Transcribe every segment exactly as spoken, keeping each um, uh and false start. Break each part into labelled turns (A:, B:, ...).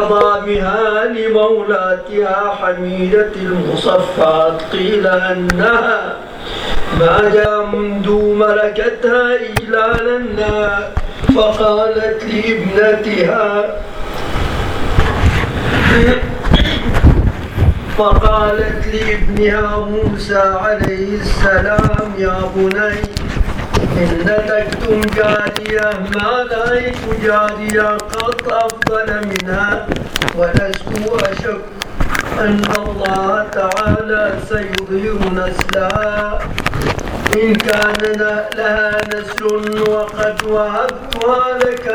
A: عظامها لمولاتها حميدة المصفات. قيل أنها ما جاء منذ ملكتها إجلالا، فقالت لابنتها فقالت لابنها موسى عليه السلام: يا بني إن تكتم جارية ما رأيت جارية قط أفضل منها، ولست أشك أن الله تعالى سيظهر نسلها إن كان لها نسل، وقد وهبتها لك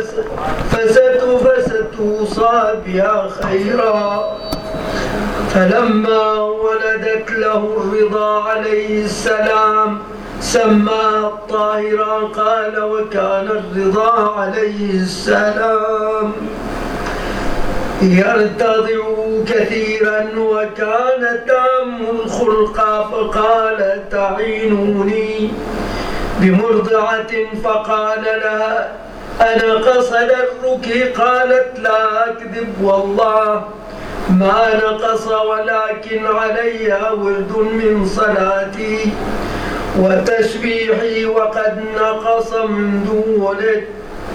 A: فستوصى بها خيرا. فلما ولدت له الرضا عليه السلام سماها الطاهرة. قال: وكان الرضا عليه السلام يرتضع كثيرا وكان تام الخلق، فقال: تعينوني بمرضعة. فقال لها: أنا قصد الرك. قالت: لا أكذب والله ما نقص، ولكن علي ورد من صلاتي وتسبيحي وقد نقص منذ ولد.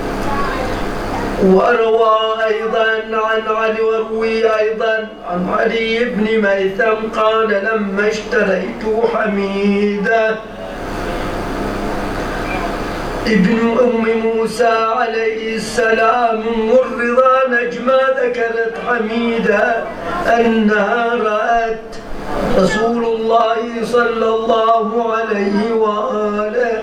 A: وروى أيضا عن علي وروي أيضا عن علي بن ميثم قال: لما اشتريت حميدة ابن أم موسى عليه السلام الرضا نجمة، ذكرت حميدة أنها رأت رسول الله صلى الله عليه وآله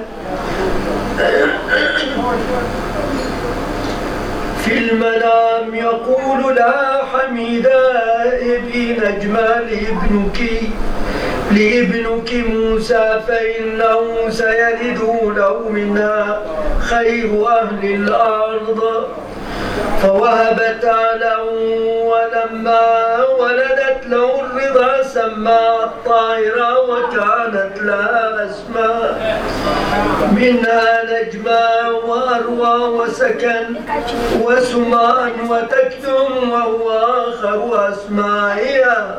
A: في المنام يقول لها: حميدة ابي نجمة لابنك لابنك موسى، فإنه سيلد له منها خير أهل الأرض. فوهبتها له، ولما ولدت له الرضا سماها الطاهرة، وكانت لها أسماء منها نجمة وأروى وسكن وسمان وتكتم، وهو آخر أسمائها.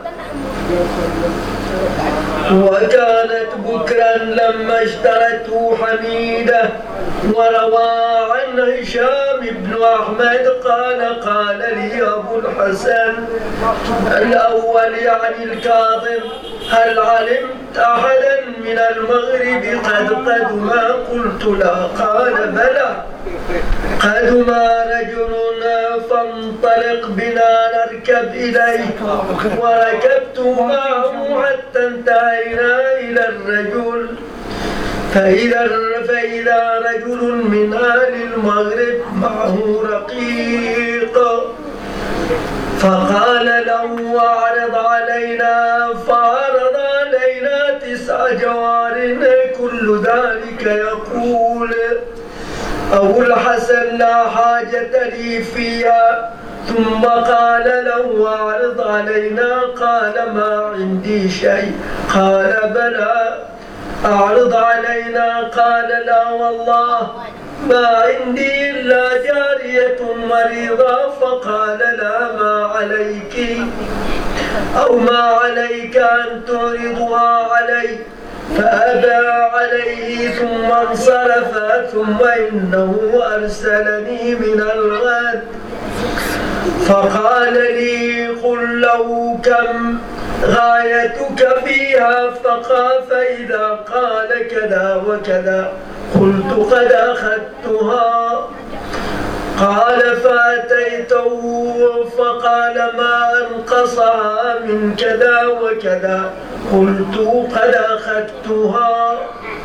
A: وكانت بكرا لما اشترته حميدة. وروى عن هشام بن أحمد قال: قال لي أبو الحسن الأول يعني الكاظم: هل علمت أحدا من المغرب قد قدم؟ قلت: لا. قال: بلى قدم رجل، فانطلق بنا نركب إليه. وركبت معه حتى انتهينا إلى الرجل، فإذا, فإذا رجل من أهل المغرب معه رقيق، فقال له: أعرض علينا. فعرض علينا تسع جوار، كل ذلك يقول أبو الحسن: لا حاجة لي فيها. ثم قال له: أعرض علينا. قال: ما عندي شيء. قال: بلى أعرض علينا. قال: لا والله ما عندي إلا جارية مريضة. فقال: لا ما عليك أو ما عليك أن تعرضها علي. فأبى عليه ثم انصرف. ثم إنه أرسلني من الغد فقال لي: قل له كم غايتك فيها؟ فقال: فإذا قال كذا وكذا قلت: قد أخذتها. قال: فأتيته فقال: ما أنقصها من كذا وكذا قلت: قد أخذتها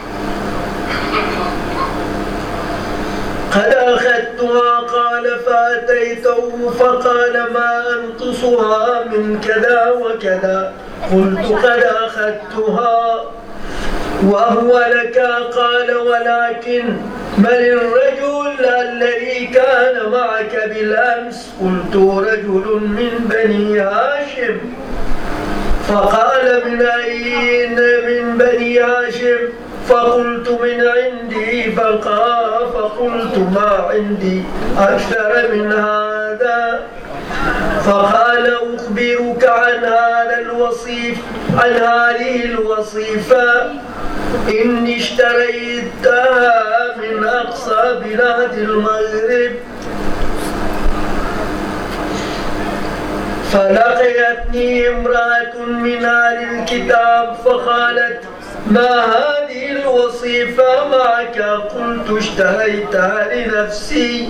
A: قد أخذتها. قال: فأتيته فقال: ما أنقصها من كذا وكذا قلت: قد أخذتها. وهو لك. قال: ولكن من الرجل الذي كان معك بالأمس؟ قلت: رجل من بني هاشم. فقال: من أين من بني هاشم؟ فقلت: من عندي. فقال: فقلت: ما عندي أكثر من هذا. فقال أخبرك عن هذا الوصيف عن هذه الوصيفة إني اشتريتها من أقصى بلاد المغرب فلقيتني امرأة من أهل الكتاب فقالت ما هذه الوصيفة معك؟ قلت اشتريتها لنفسي.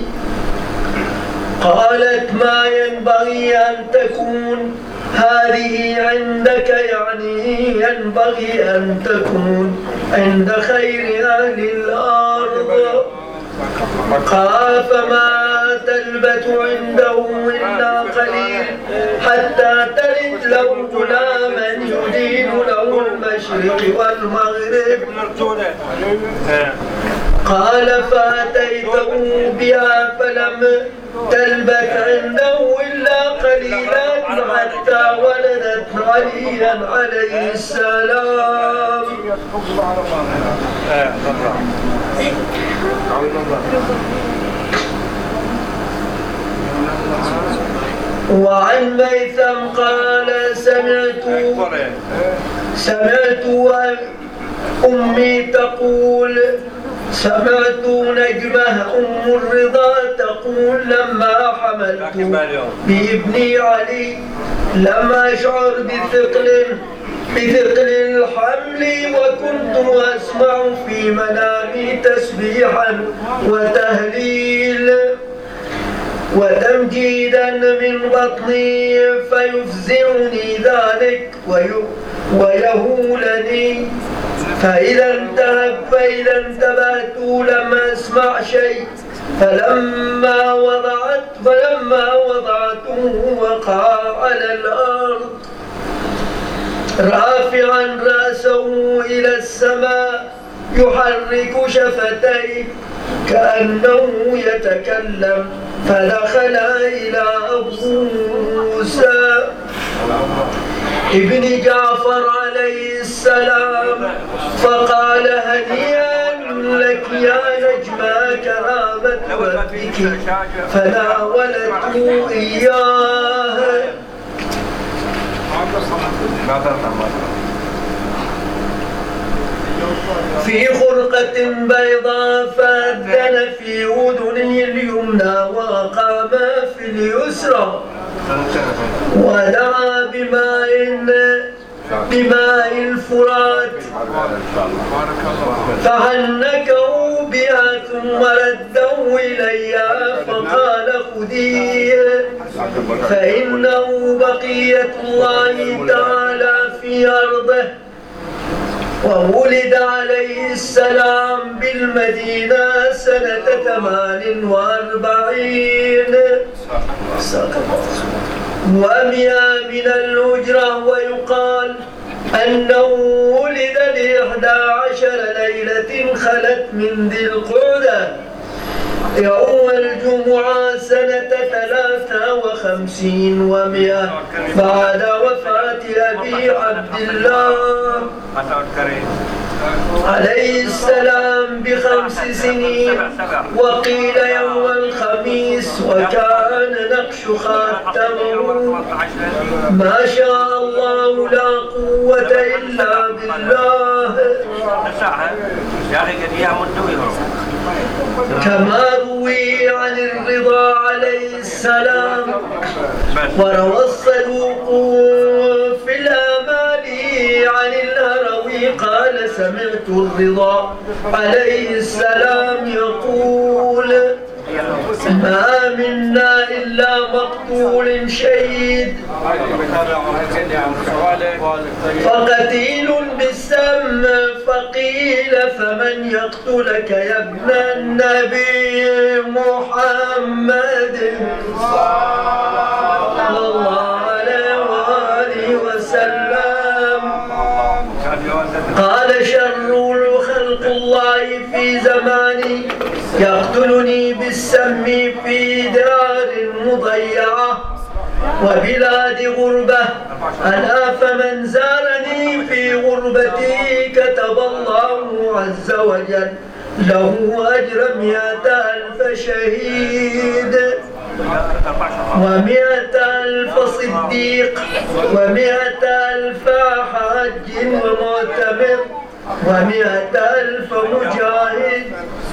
A: قالت ما ينبغي أن تكون هذه عندك، يعني ينبغي أن تكون عند خير أهل الأرض. قال فما تلبث عنده إلا قليل حتى تلد له غلاما يدين له المشرق والمغرب. قال فأتيته بها فلم تلبث عنده إلا قليلا حتى ولدت عليا عليه السلام. وعن ميثم قال سمعت سمعت أمي تقول سمعت نجمة أم الرضا تقول لما حملت بابني علي لم أشعر بثقل بثقل الحمل وكنت أسمع في منامي تسبيحا وتهليل وتمجيدا من بطني فيفزعني ذلك ويهولني فإذا انتهب فإذا انتبهت لم أسمع شيء فلما وضعت فلما وضعته وقع على الأرض رافعا رأسه إلى السماء يحرك شفتيه كأنه يتكلم فدخل إلى أبو موسى ابن جعفر عليه السلام فقال هنيئا لك يا نجمة كرامة ربك فناولته إياه. في خرقة بيضاء فأذن في أذنه اليمنى وقام في اليسرى ودعا بماء بماء الفرات فحنكه بها ثم رده إلي فقال خذيه فإنه بقية الله تعالى في أرضه. وولد عليه السلام بالمدينة سنة ثمان وأربعين ومئة من الهجرة ويقال أنه ولد لإحدى عشر ليلة خلت من ذي القعدة يوم الجمعة سنة ثلاثة وخمسين ومئة بعد وفاة أبي عبد الله عليه السلام بخمس سنين وقيل يوم الخميس وكان نقش خاتمه ما شاء الله لا قوة إلا بالله. كما روي عن الرضا عليه السلام وروى الصدوق في الآمال عن الهروي قال سمعت الرضا عليه السلام يقول ما منا إلا مقتول شهيد فقتيل بالسم فقيل فمن يقتلك يا ابن النبي محمد صلى الله عليه وآله وسلم. قال شر خلق الله في زماني يقتلني بالسم في دار مضيعة وبلاد غربة ألا فمن زارني في غربتي كتب الله عز وجل له أجر مئة ألف شهيد ومئة ألف ألف صديق ومئة ألف حاج ومعتمر ومئة ألف مجاهد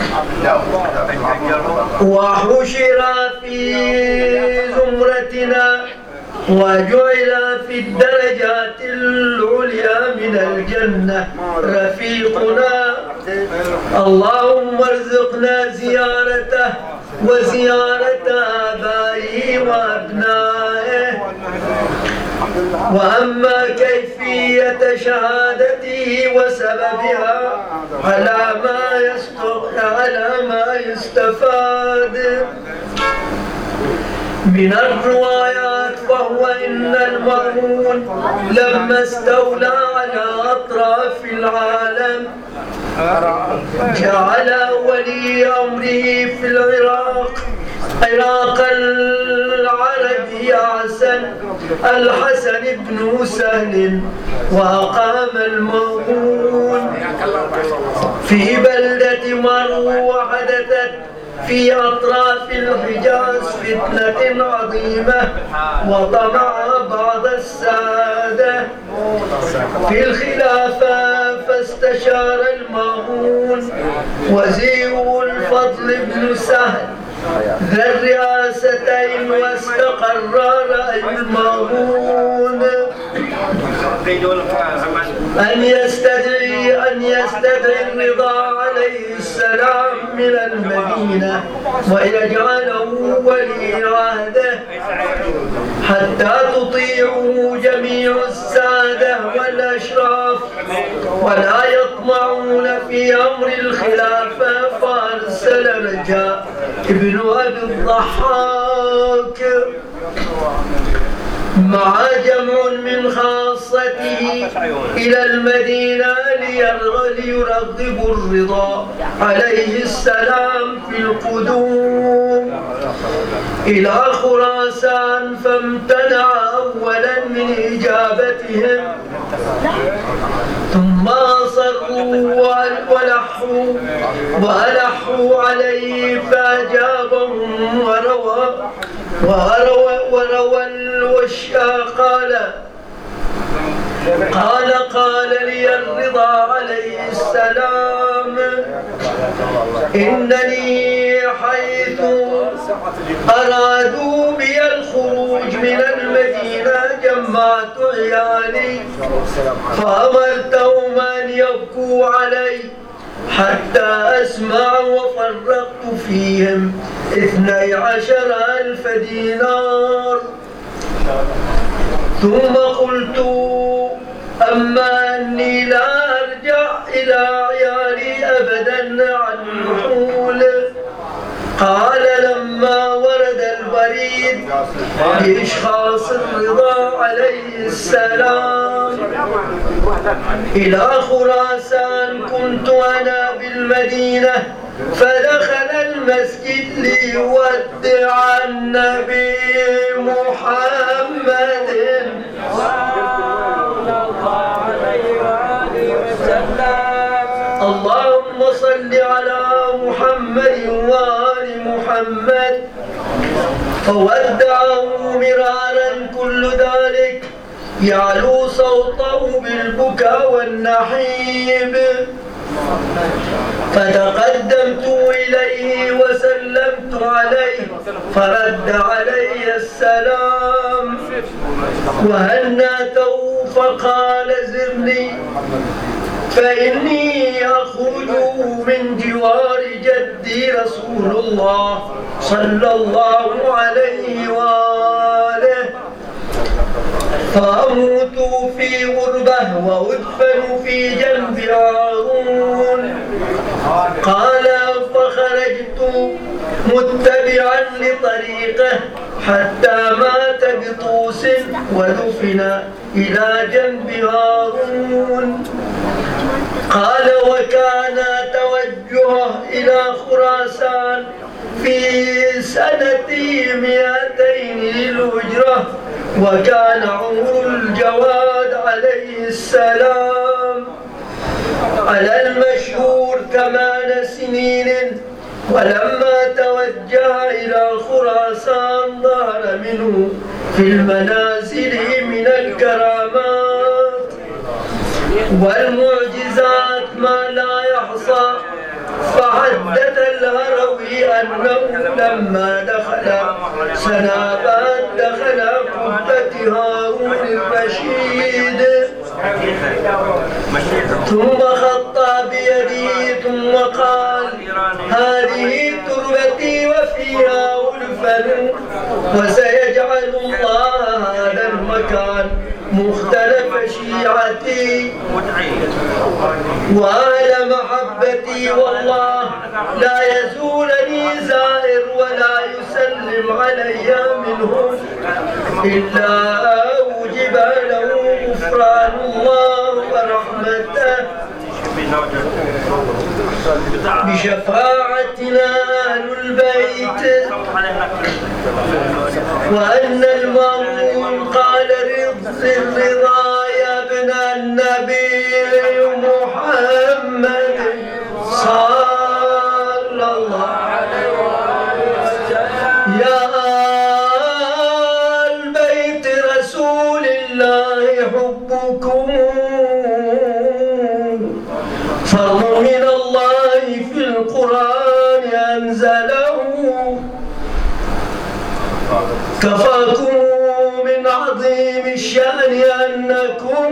A: وحشر في زمرتنا وجعل في الدرجات العليا من الجنة رفيقنا. اللهم ارزقنا زيارته وزيارة آبائه وأبنائه. وأما كيفية شهادته وسببها على ما على ما يستفاد من الروايات، فهو إن المأمون لما استولى على أطراف العالم جعل ولي أمره في العراق عراق العرب يعسن الحسن بن سهل، وأقام المأمون في بلدة مرو. وحدثت في أطراف الحجاز فتنة عظيمة وطمع بعض السادة في الخلافة، فاستشار المأمون وزير الفضل بن سهل ذا الرئاستين، واستقر رأي المأمون أن يستدعي أن يستدعي الرضا عليه السلام من المدينة ويجعله ولي عهده حتى تطيعه جميع السادة والأشراف ولا يطمعون في أمر الخلافة. فأرسل رجاء ابن أبي الضحاك مع جمع من خاصته إلى المدينة ليرغبوا الرضا عليه السلام في القدوم إلى خراسان، فامتنع أولا من إجابتهم، ثم أصروا ولحوا وألحوا عليه فأجابهم وروى وروى وروى الوشا قال قال قال لي الرضا عليه السلام إنني حيث أرادوا بي الخروج من المدينة جمعت عيالي فأمرتهم أن يبكوا علي حتى أسمع، وفرقت فيهم اثني عشر ألف دينار. ثم قلت أما أني لا أرجع إلى عيالي أبدا عن النحول. قال لما ورد البريد لإشخاص الرضا عليه السلام إلى خراسان كنت أنا بالمدينة، فدخل المسجد ليودع النبي محمد اللهم صل على محمد وآل محمد. فودعه مرارا كل ذلك يعلو صوته بالبكاء والنحيب. فتقدمت إليه وسلمت عليه فرد علي السلام وهنأته فقال زرني فإني أخرج من جوار جدي رسول الله صلى الله عليه وآله فأموت في غربة وأدفن في جنب هارون. قال فخرجت متبعا لطريقه حتى مات بطوس ودفن إلى جنب هارون. قال وكان توجهه إلى خراسان في سنة مئتين للهجرة، وكان عمر الجواد عليه السلام على المشهور ثمان سنين ولما توجه إلى خراسان ظهر منه في المنازل من الكرامات والمعجزات ما لا يحصى. فحدث الهروي أنه لما دخل سنابات دخل قبة هارون الرشيد ثم خطى بيده ثم قال: هذه تربتي وفيها ألفن، وسيجعل الله هذا المكان مختلف شيعتي وأهل محبتي، والله لا يزولني زائر ولا يسلم علي منهم إلا أوجب له غفران الله ورحمته بشفاعتنا أهل البيت. وأن المأمون قال: رض الرضا يا ابن النبي محمد صلى الله عليه وسلم، يا آل بيت رسول الله حبكم فرض من الله في القرآن أنزله، كفاكم من عظيم الشأن أنكم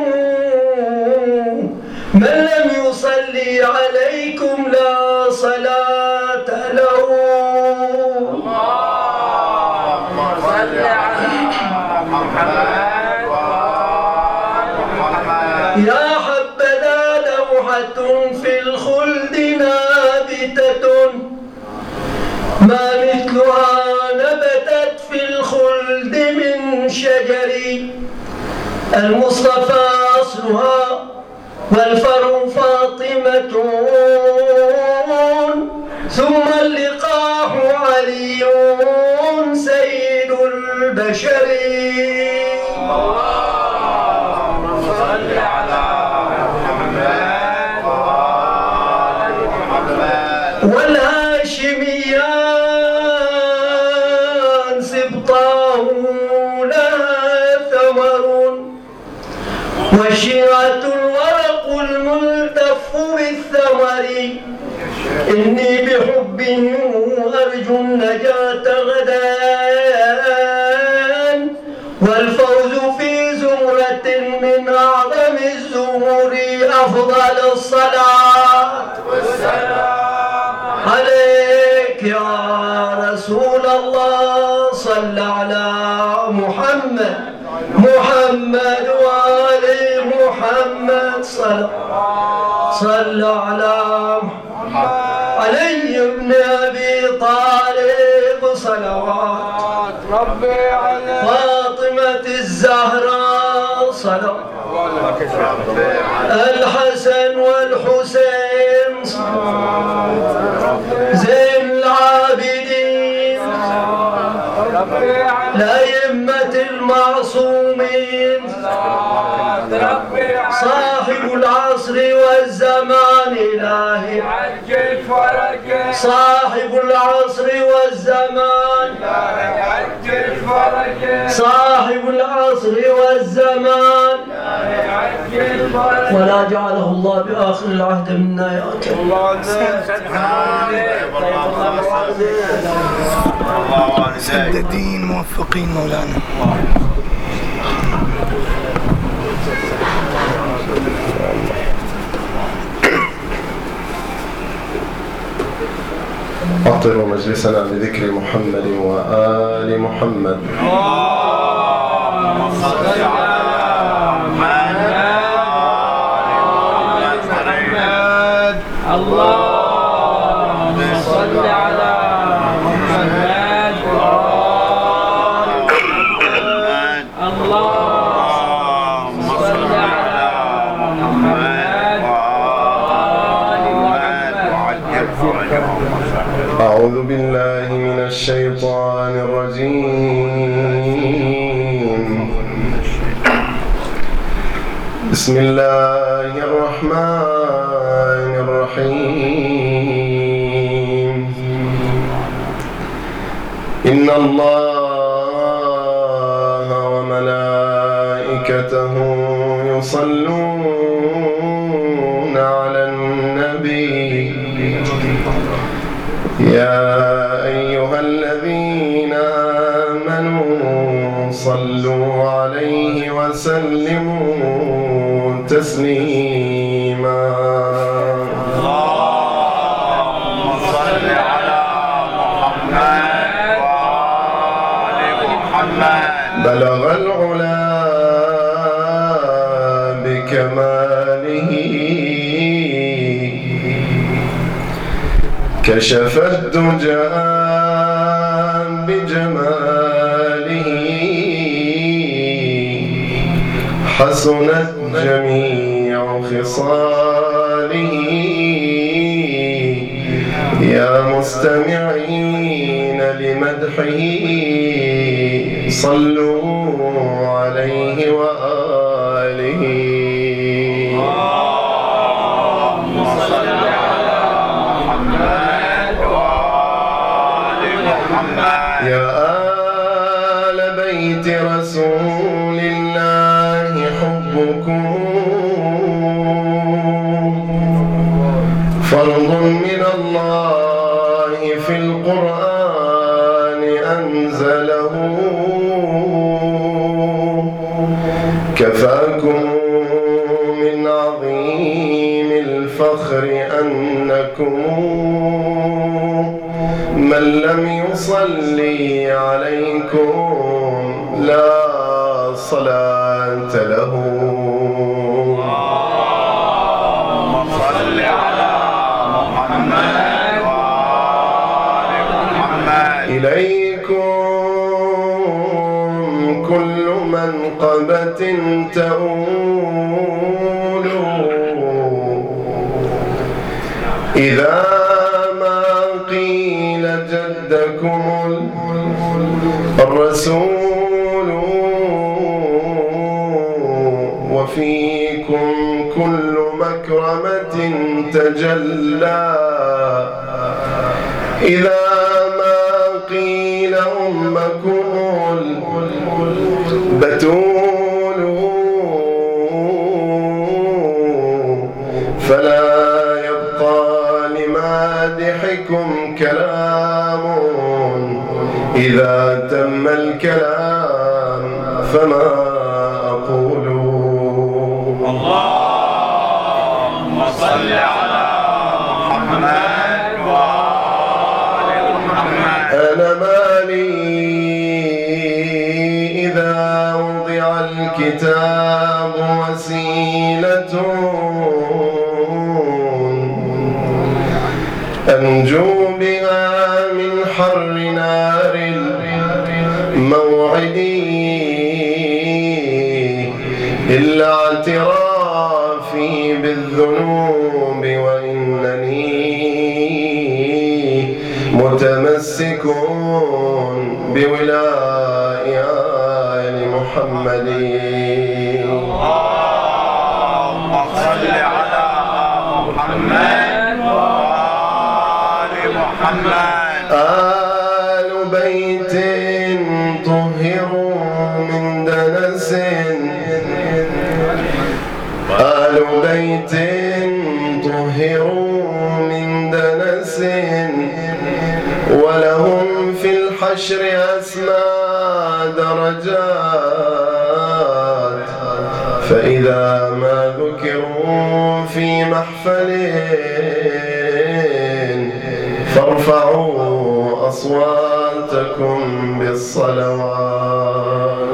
A: من لم يصلي عليكم لا صلاة له. اللهم صل على محمد يا حبذا لوحة في الخلد نابتة ما مثلها نبتت في الخلد من شجر، المصطفى أصلها والفرع فاطمة، ثم اللقاح علي سيد البشر. اللهم صل على محمد وآل محمد. والهاشميان سبطاه لها ثمر، والشيعة الورق الملتف بالثمر، إني بحبهم أرجو النجاة غدا والفوز في زمرة من أعظم الزمر. أفضل الصلاة والسلام عليك يا رسول الله. صل على محمد محمد وآل محمد. صل صل على علي بن أبي طالب صلوات ربي عليه. فاطمة الزهراء صلوات. الحسن والحسين زين العابدين الأئمة المعصومين صاحب العصر والزمان إلهي عجل فرجه. صاحب العصر والزمان إلهي عجل فرجه. صاحب العصر والزمان إلهي عجل فرجه. ولا جعله الله بآخر العهد منا يا أكرم.
B: مسددين موفقين مولانا.
C: أطروا مجلسنا بذكر محمد وآل محمد. اللهم صل على
A: محمد. اللهم صل على محمد وآل محمد. اللهم صل على محمد وآل محمد.
C: أعوذ بالله من الشيطان الرجيم. بسم الله الرحمن الرحيم. الله وملائكته يصلون على النبي يا أيها الذين آمنوا صلوا عليه وسلموا تسليما.
B: اللهم صل على محمد وآل محمد.
C: بلغ العلا بكماله كشف الدجى بجماله حسنت جميع خصاله. يا مستمعين لمدحه صلوا عليه وآله.
B: اللهم صل على محمد وآل محمد.
C: يا آل بيت رسول الله حبكم فرض من الله في القرآن أنزله. كفاكم من عظيم الفخر أنكم من لم يصلي عليكم لا صلاة له.
B: اللهم صل على محمد وآل محمد.
C: إليكم كل منقبة تؤول إذا ما قيل جدكم الرسول وفيكم كل مكرمة تجلى إذا ما قيل أمكم البتول فلا يبقى لمادحكم كلام إذا تم الكلام فما أقول.
B: اللهم صل على محمد وآل محمد.
C: أنا مالي إذا وضع الكتاب وسيلة أنجو بها من حر نار الموعد إلا اعترافي بالذنوب وإنني متمسك بولاء آل محمد.
B: اللهم صل على محمد وآل محمد.
C: آل بيت طهروا من دنس آل بيت طهروا من دنس ولهم في الحشر أسمى درجات فإذا ما ذكروا في محفل فارفعوا أصواتكم بالصلوات.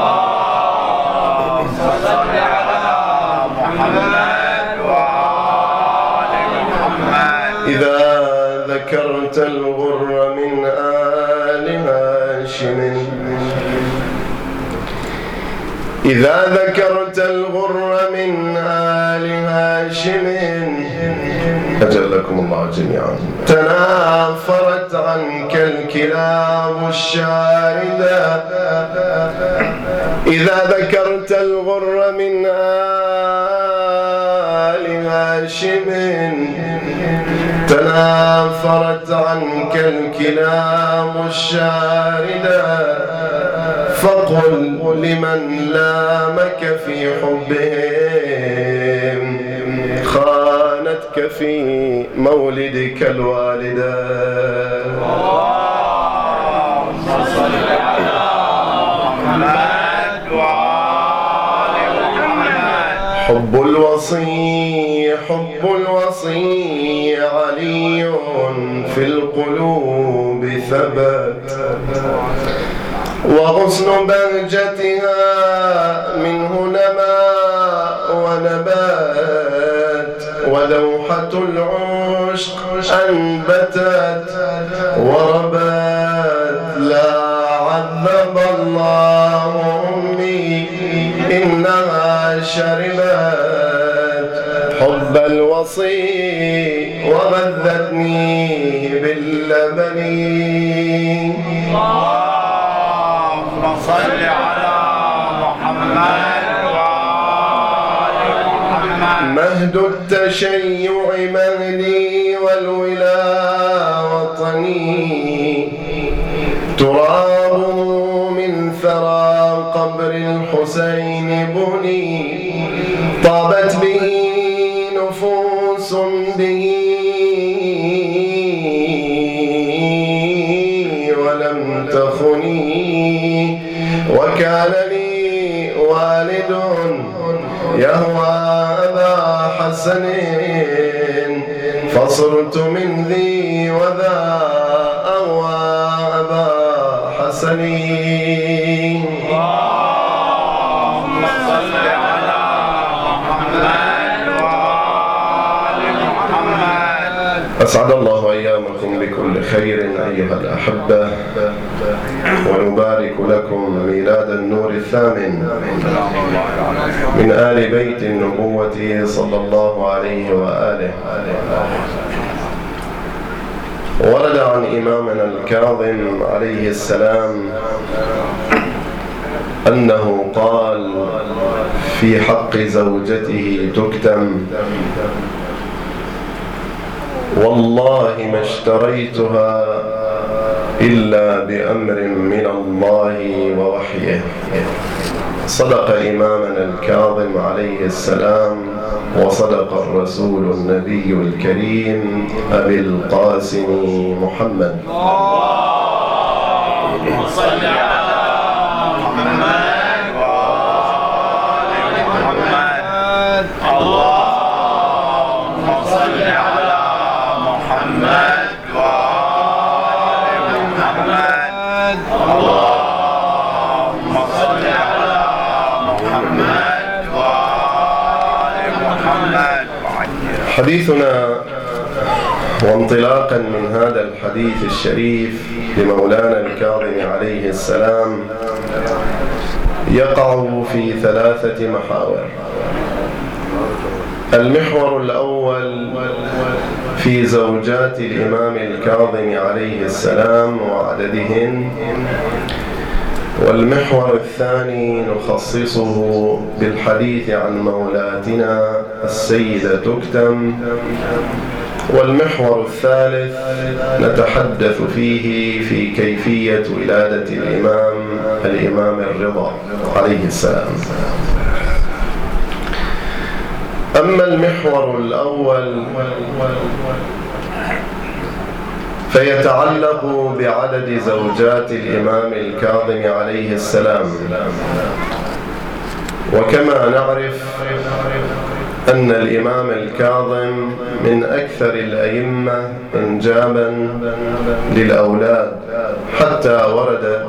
B: اللهم صل على محمد وآل محمد.
C: إذا ذكرت الغر من آل هاشم إذا ذكرت الغر من آل هاشم أجلكم الله جميعا تنافرت عنك الكلاب الشاردة. إذا ذكرت الغر من آل هاشم تنافرت عنك الكلام الشاردة فقل لمن لامك في حبهم خانتك في مولدك الوالدة.
B: اللهم صل على محمد وآل محمد.
C: حب الوصي حب الوصي علي في القلوب ثبت وغصن بهجتها منه نما ونبات ولوحة العشق أنبتت وربت لا عذب الله أمي إنها شربت حب الوصي وغذتني باللبن.
B: اللهم صل على محمد وآل محمد.
C: مهد التشيع مهدي والولا وطني ترابه من ثرى قبر الحسين بني طابت به نفوس به ولم تخني وكان لي والد يهوى أبا حسن فصرت من ذي وذا أهوى أبا حسن.
B: اللهم صل على محمد وآل محمد.
C: أسعد الله أيامكم بكل خير أيها الأحبة ونبارك لكم ميلاد النور الثامن من آل بيت النبوة صلى الله عليه وآله. ورد عن إمامنا الكاظم عليه السلام أنه قال في حق زوجته تكتم والله ما اشتريتها إلا بأمر من الله ووحيه. صدق إمامنا الكاظم عليه السلام وصدق الرسول النبي الكريم أبي القاسم محمد.
B: اللهم صل على محمد وآل محمد. اللهم صل على محمد وآل محمد. اللهم صل على محمد وآل محمد.
C: حديثنا وانطلاقا من هذا الحديث الشريف لمولانا الكاظم عليه السلام يقع في ثلاثة محاور. المحور الأول في زوجات الإمام الكاظم عليه السلام وعددهن، والمحور الثاني نخصصه بالحديث عن مولاتنا السيدة تكتم، والمحور الثالث نتحدث فيه في كيفية ولادة الإمام الإمام الرضا عليه السلام. أما المحور الأول فيتعلق بعدد زوجات الإمام الكاظم عليه السلام. وكما نعرف أن الإمام الكاظم من أكثر الأئمة إنجابا للأولاد، حتى ورد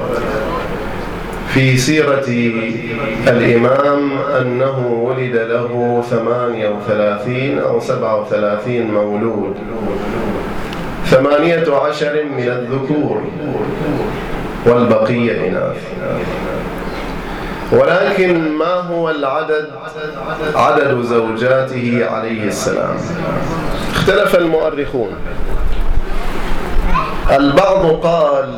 C: في سيرة الإمام أنه ولد له ثمانية وثلاثين أو سبعة وثلاثين مولود، ثمانية عشر من الذكور والبقية إناث. ولكن ما هو العدد عدد زوجاته عليه السلام؟ اختلف المؤرخون. البعض قال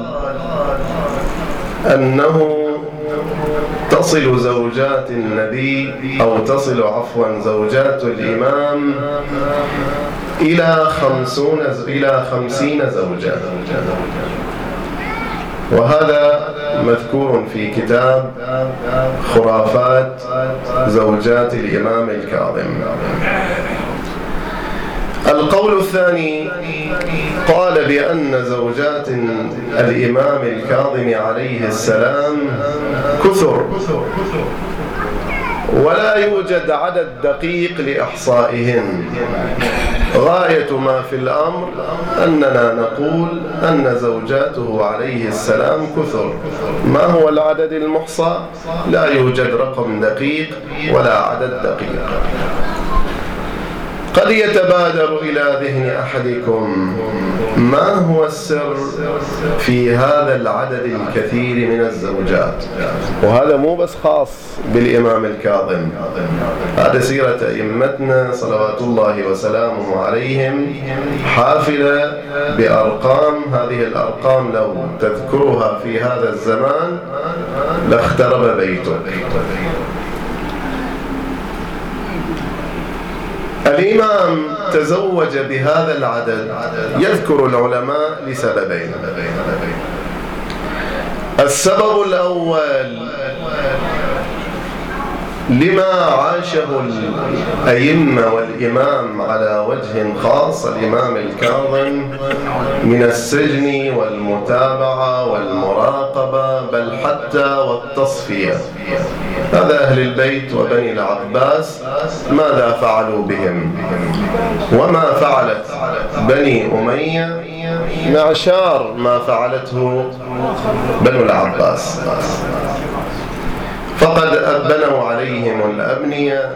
C: أنه تصل زوجات النبي أو تصل عفوا زوجات الإمام إلى خمسون إلى خمسين زوجة، وهذا مذكور في كتاب خرافات زوجات الإمام الكاظم. القول الثاني قال بأن زوجات الإمام الكاظم عليه السلام كثر، ولا يوجد عدد دقيق لإحصائهن. غاية ما في الأمر أننا نقول أن زوجاته عليه السلام كثر. ما هو العدد المحصى؟ لا يوجد رقم دقيق ولا عدد دقيق. قد يتبادر إلى ذهن أحدكم ما هو السر في هذا العدد الكثير من الزوجات؟ وهذا مو بس خاص بالإمام الكاظم، هذا سيرة أئمتنا صلوات الله وسلامه عليهم حافلة بأرقام. هذه الأرقام لو تذكرها في هذا الزمان لاخترب بيتك. الإمام تزوج بهذا العدد، يذكر العلماء لسببين. السبب الأول لما عاشه الأئمة والإمام على وجه خاص الإمام الكاظم من السجن والمتابعة والمراقبة بل حتى والتصفية. هذا أهل البيت وبني العباس ماذا فعلوا بهم؟ وما فعلت بني أمية معشار ما فعلته بنو العباس، فقد بنوا عليهم الأبنية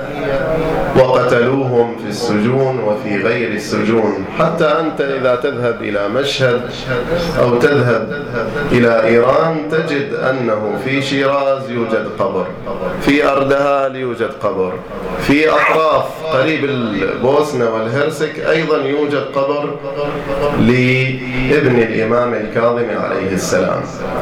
C: وقتلوهم في السجون وفي غير السجون. حتى أنت إذا تذهب إلى مشهد أو تذهب إلى إيران تجد أنه في شيراز يوجد قبر، في أردهال يوجد قبر، في أطراف قريب البوسنة والهرسك أيضا يوجد قبر لابن الإمام الكاظم عليه السلام،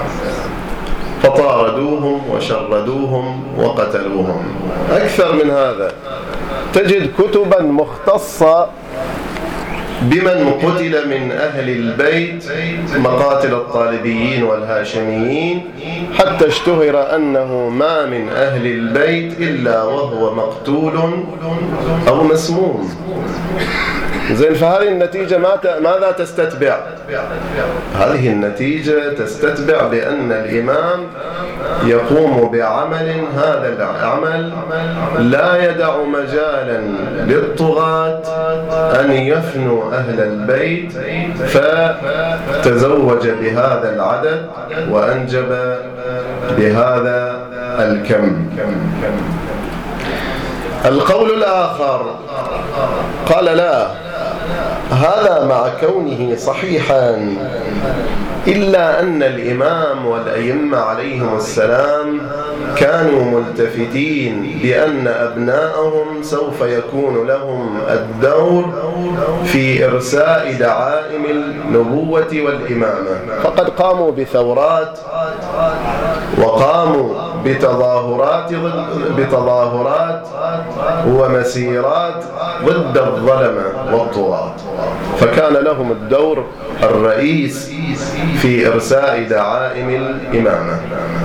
C: فطاردوهم وشردوهم وقتلوهم. أكثر من هذا تجد كتبا مختصة بمن قتل من أهل البيت، مقاتل الطالبيين والهاشميين، حتى اشتهر أنه ما من أهل البيت إلا وهو مقتول أو مسموم. زين، فهذه النتيجة ماذا تستتبع؟ هذه النتيجة تستتبع بأن الإمام يقوم بعمل، هذا العمل لا يدع مجالا للطغاة أن يفنوا أهل البيت، فتزوج بهذا العدد وأنجب بهذا الكم. القول الآخر قال لا، هذا مع كونه صحيحا إلا أن الإمام والأئمة عليهم السلام كانوا ملتفتين بأن أبناءهم سوف يكون لهم الدور في إرساء دعائم النبوة والإمامة، فقد قاموا بثورات وقاموا بتظاهرات بتظاهرات ومسيرات ضد الظلمة والطغاة، فكان لهم الدور الرئيس في إرساء دعائم الإمامة.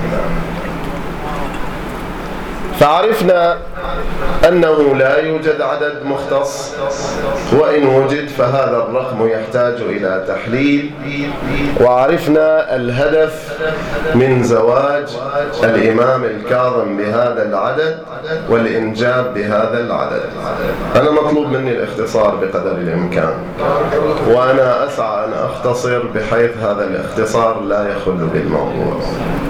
C: فعرفنا أنه لا يوجد عدد مختص، وإن وجد فهذا الرقم يحتاج إلى تحليل. وعرفنا الهدف من زواج الإمام الكاظم بهذا العدد والإنجاب بهذا العدد. أنا مطلوب مني الاختصار بقدر الإمكان، وأنا أسعى أن أختصر بحيث هذا الاختصار لا يخل بالموضوع.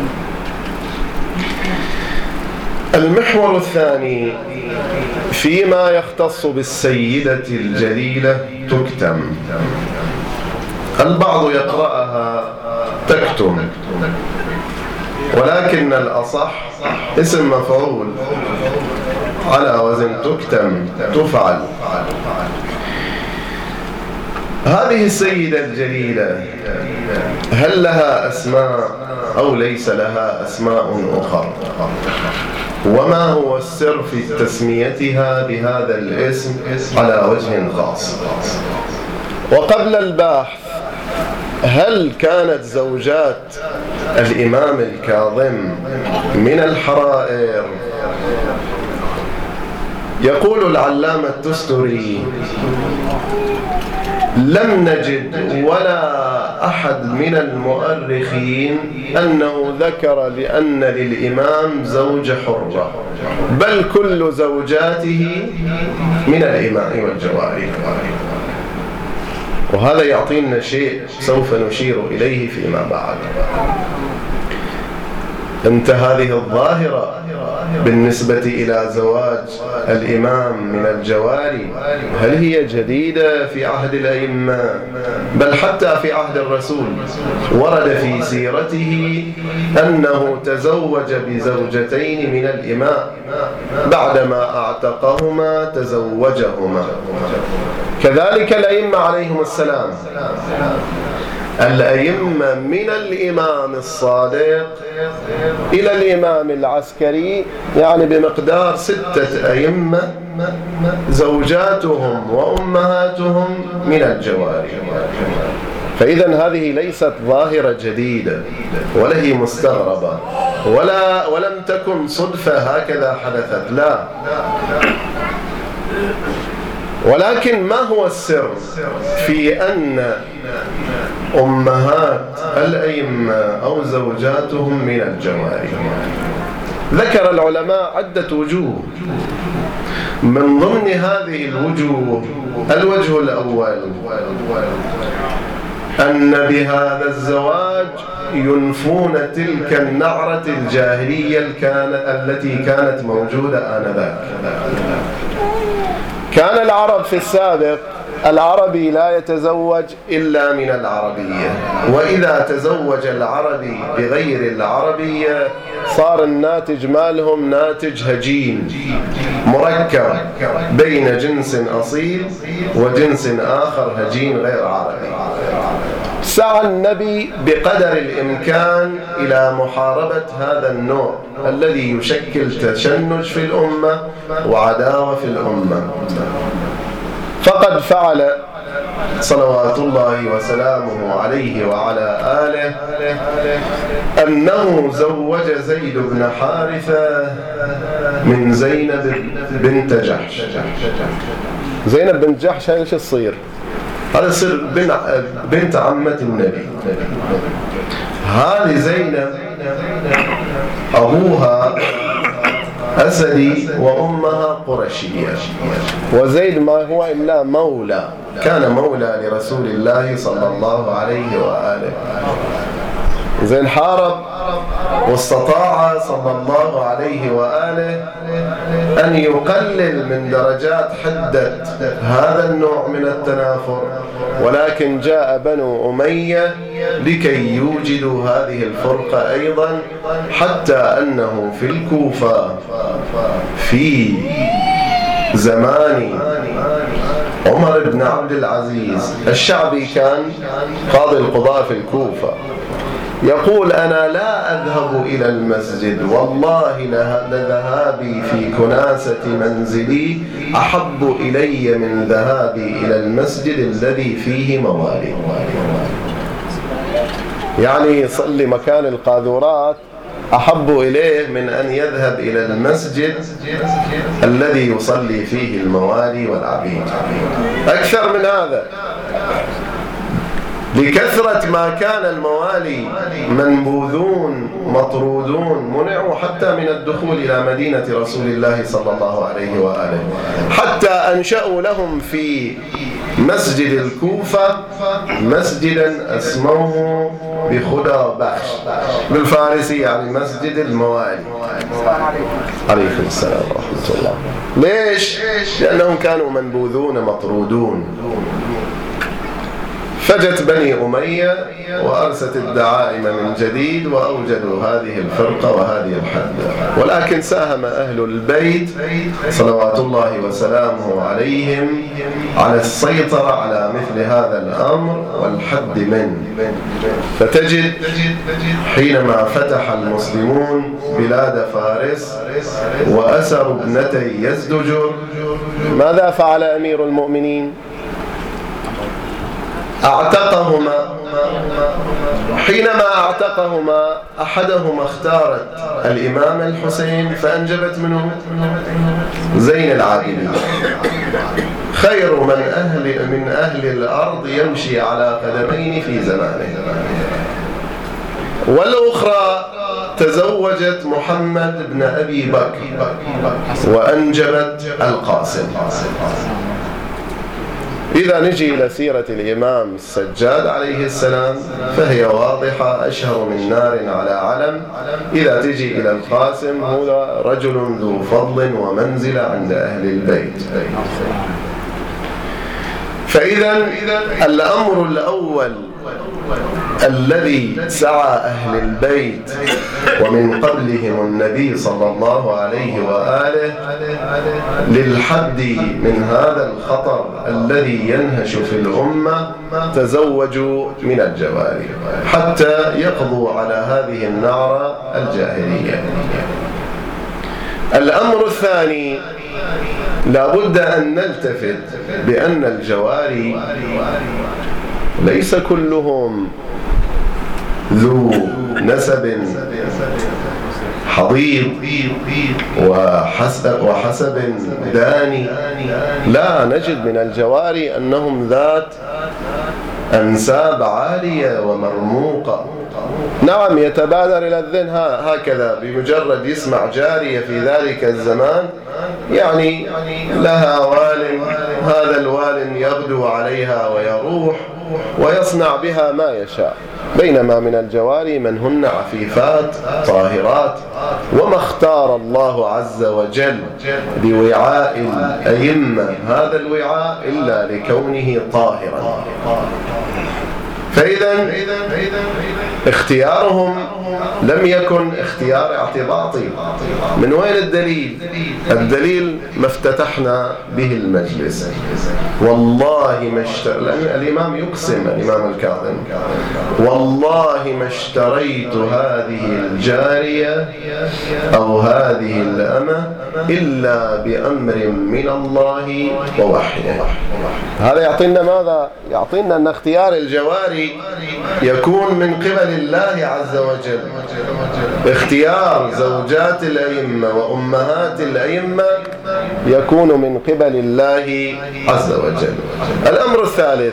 C: المحور الثاني فيما يختص بالسيدة الجليلة تكتم. البعض يقرأها تكتم، ولكن الأصح اسم مفعول على وزن تكتم، تفعل. هذه السيدة الجليلة هل لها أسماء أو ليس لها أسماء أخرى؟ وما هو السر في تسميتها بهذا الاسم على وجه خاص. وقبل البحث، هل كانت زوجات الإمام الكاظم من الحرائر؟ يقول العلامة التستري: لم نجد ولا أحد من المؤرخين أنه ذكر لأن للإمام زوجة حرة، بل كل زوجاته من الإماء والجواري. وهذا يعطينا شيء سوف نشير إليه فيما بعد. أنت هذه الظاهرة بالنسبة إلى زواج الإمام من الجواري هل هي جديدة في عهد الأئمة؟ بل حتى في عهد الرسول ورد في سيرته أنه تزوج بزوجتين من الإماء، بعدما أعتقهما تزوجهما. كذلك الأئمة عليهم السلام، الأئمة من الإمام الصادق إلى الإمام العسكري، يعني بمقدار ستة أئمة زوجاتهم وأمهاتهم من الجواري. فإذا هذه ليست ظاهرة جديدة ولا هي مستغربة ولا ولم تكن صدفة هكذا حدثت، لا. ولكن ما هو السر في أن أمهات الأئمة أو زوجاتهم من الجواري؟ ذكر العلماء عدة وجوه. من ضمن هذه الوجوه الوجه الأول أن بهذا الزواج ينفون تلك النعرة الجاهلية التي كانت موجودة آنذاك. كان العرب في السابق العربي لا يتزوج إلا من العربية، وإذا تزوج العربي بغير العربية صار الناتج مالهم ناتج هجين مركب بين جنس أصيل وجنس آخر هجين غير عربي. سعى النبي بقدر الإمكان إلى محاربة هذا النوع الذي يشكل تشنج في الأمة وعداوة في الأمة، فقد فعل صلوات الله وسلامه عليه وعلى آله أنه زوج زيد بن حارثة من زينب بنت جحش. زينب بنت جحش ايش تصير؟ هذا يصير بنت عمة النبي. هذه زينب أبوها أسدي وأمها قرشية، وزيد ما هو إلا مولى، كان مولى لرسول الله صلى الله عليه وآله. زين حارب واستطاع صلى الله عليه وآله أن يقلل من درجات حدة هذا النوع من التنافر، ولكن جاء بنو أمية لكي يوجدوا هذه الفرقة أيضا، حتى أنه في الكوفة في زمان عمر بن عبد العزيز الشعبي كان قاضي القضاء في الكوفة، يقول: أنا لا أذهب إلى المسجد، والله لذهابي في كناسة منزلي أحب إلي من ذهابي إلى المسجد الذي فيه موالي. يعني يصلي مكان القاذورات أحب إليه من أن يذهب إلى المسجد الذي يصلي فيه الموالي والعبيد. أكثر من هذا، لكثرة ما كان الموالي منبوذون مطرودون، منعوا حتى من الدخول إلى مدينة رسول الله صلى الله عليه وآله، حتى أنشأوا لهم في مسجد الكوفة مسجدا اسمه بخدا بخش بالفارسي، يعني مسجد الموالي. عليكم السلام ورحمة الله. ليش؟ لأنهم كانوا منبوذون مطرودون. فجت بني أمية وأرست الدعائم من جديد وأوجدوا هذه الفرقة وهذه الحدة، ولكن ساهم أهل البيت صلوات الله وسلامه عليهم على السيطرة على مثل هذا الأمر والحد منه. فتجد حينما فتح المسلمون بلاد فارس وأسروا ابنتي يزدجر، ماذا فعل أمير المؤمنين؟ أعتقهما. حينما أعتقهما أحدهما اختارت الإمام الحسين فأنجبت منه زين العابدين، خير من أهل من أهل الأرض يمشي على قدمين في زمانه. والأخرى تزوجت محمد بن أبي بكر وأنجبت القاسم. إذا نجي إلى سيرة الإمام السجاد عليه السلام فهي واضحة أشهر من نار على علم. إذا تجي إلى القاسم هو رجل ذو فضل ومنزلة عند أهل البيت. فإذا الأمر الأول الذي سعى أهل البيت ومن قبلهم النبي صلى الله عليه وآله للحد من هذا الخطر الذي ينهش في الأمة تزوجوا من الجواري حتى يقضوا على هذه النعرة الجاهلية. الأمر الثاني لا بد أن نلتفت بأن الجواري ليس كلهم ذو نسب حضيض وحسب, وحسب داني. لا، نجد من الجواري أنهم ذات أنساب عالية ومرموقة. نعم، يتبادر إلى الذهن هكذا بمجرد يسمع جارية في ذلك الزمان يعني لها وال، هذا الوال يغدو عليها ويروح ويصنع بها ما يشاء، بينما من الجواري من هن عفيفات طاهرات. وما اختار الله عز وجل بوعاء الأئمة هذا الوعاء إلا لكونه طاهرا. فإذا اختيارهم لم يكن اختيار اعتباطي. من وين الدليل؟ الدليل ما افتتحنا به المجلس. والله ما اشتريت، لأن الإمام يقسم، الإمام الكاظم، والله ما اشتريت هذه الجارية أو هذه الأمة إلا بأمر من الله ووحيه. هذا يعطينا ماذا؟ يعطينا أن اختيار الجواري يكون من قبل الله عز وجل. اختيار زوجات الأئمة وأمهات الأئمة يكون من قبل الله عز وجل. الأمر الثالث،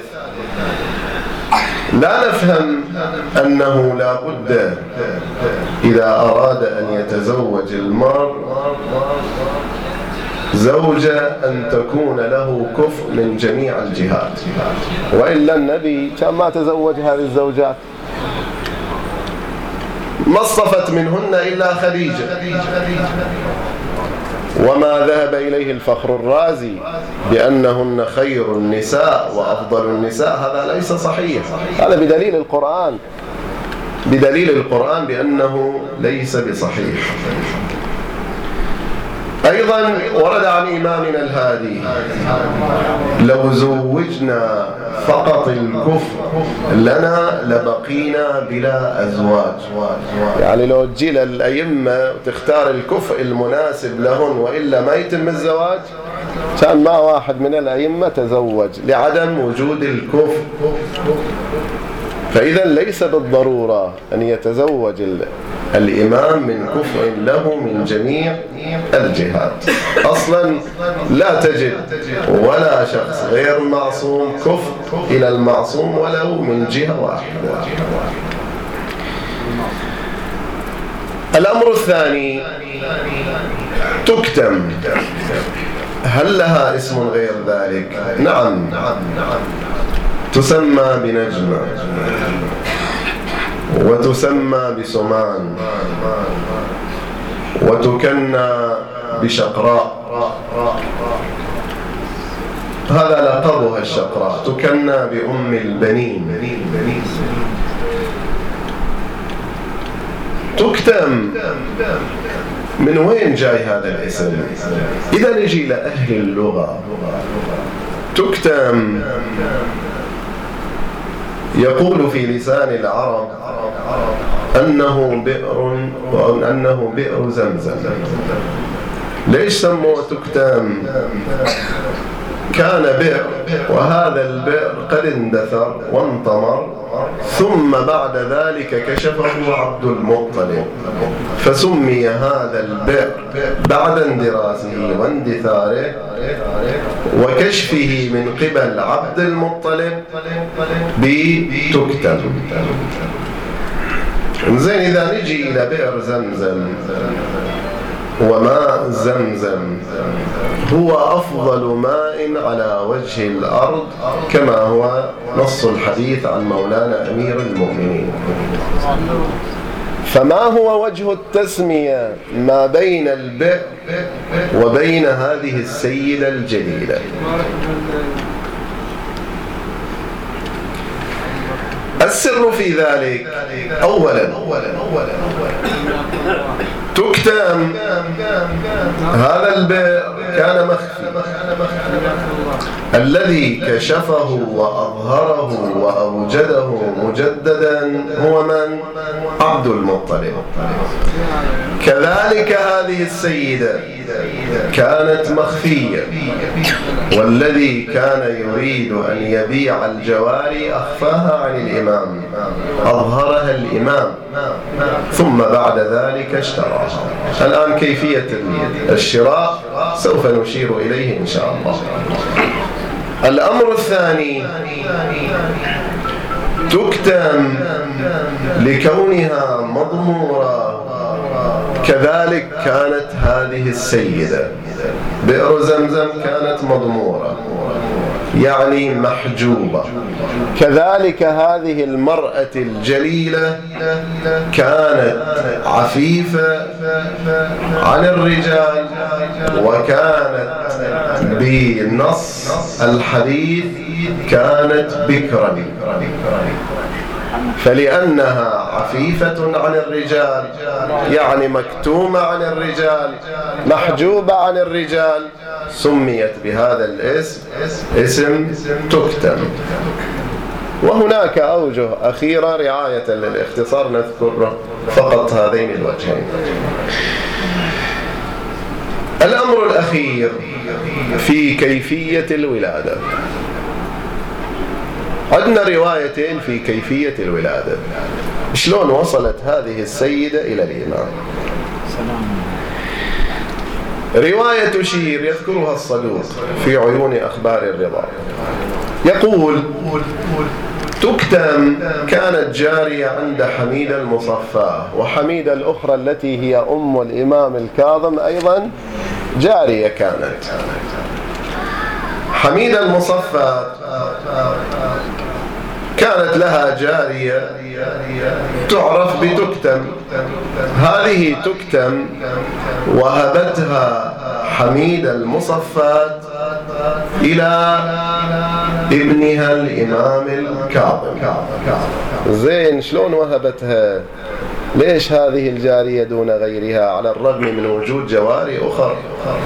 C: لا نفهم أنه لا بد إذا أراد أن يتزوج المرء زوجة أن تكون له كفء من جميع الجهات، وإلا النبي كان ما تزوج هذه الزوجات، ما اصطفت منهن إلا خديجة. وما ذهب إليه الفخر الرازي بأنهن خير النساء وأفضل النساء هذا ليس صحيح. هذا بدليل القرآن، بدليل القرآن بأنه ليس بصحيح. أيضا ورد عن إمامنا الهادي: لو زوجنا فقط الكفر لنا لبقينا بلا أزواج. يعني لو تجي للأئمة وتختار الكفء المناسب لهن وإلا ما يتم الزواج، كان ما واحد من الأئمة تزوج لعدم وجود الكفء. فإذا ليس بالضرورة أن يتزوج الإمام من كفء له من جميع الجهات. أصلا لا تجد ولا شخص غير معصوم كفء إلى المعصوم ولو من جهة واحدة. الأمر الثاني، تكتم. هل لها اسم غير ذلك؟ نعم، تسمى بنجمة وتسمى بسمان وتكنى بشقراء. هذا لقبها الشقراء، تكنى بأم البنين. تكتم، من وين جاي هذا الاسم؟ إذا نجي لأهل اللغة، تكتم يقول في لسان العرب أنه بئر، وأنه بئر زمزم. ليش سموه تكتم؟ كان بئر، وهذا البئر قد اندثر وانطمر، ثم بعد ذلك كشفه عبد المطلب، فسمي هذا البئر بعد اندراسه واندثاره وكشفه من قبل عبد المطلب بتكتم. زين، إذا نجي إلى بئر زمزم وماء زمزم هو أفضل ماء على وجه الأرض، كما هو نص الحديث عن مولانا أمير المؤمنين. فما هو وجه التسمية ما بين البئر وبين هذه السيدة الجليلة؟ السر في ذلك أولا تكتم، هذا البئر كان مخفي، الذي كشفه وأظهره وأوجده مجددا هو من؟ عبد المطلب. كذلك هذه السيدة كانت مخفية، والذي كان يريد أن يبيع الجواري أخفاها عن الإمام، أظهرها الإمام، ثم بعد ذلك اشتراها. الآن كيفية الشراء سوف نشير إليه إن شاء الله. الأمر الثاني، تكتم لكونها مضمورة، كذلك كانت هذه السيدة بئر زمزم كانت مضمورة، يعني محجوبة. كذلك هذه المرأة الجليلة كانت عفيفة عن الرجال، وكانت بنص الحديث كانت بكرا، فلأنها عفيفة عن الرجال يعني مكتومة عن الرجال، محجوبة عن الرجال، سميت بهذا الاسم اسم تكتم. وهناك أوجه أخيرة رعاية للاختصار نذكر فقط هذين الوجهين. الأمر الأخير في كيفية الولادة. عندنا روايتين في كيفية الولادة، شلون وصلت هذه السيدة إلى الإمام. رواية تشير يذكرها الصدوق في عيون أخبار الرضا، يقول تكتم كانت جارية عند حميدة المصفاة، وحميدة الأخرى التي هي أم الإمام الكاظم أيضا جارية كانت. حميدة المصفاة كانت لها جارية تعرف بتكتم، هذه تكتم وهبتها حميدة المصفاة إلى ابنها الإمام الكاظم. زين، شلون وهبتها؟ ليش هذه الجارية دون غيرها على الرغم من وجود جواري أخرى؟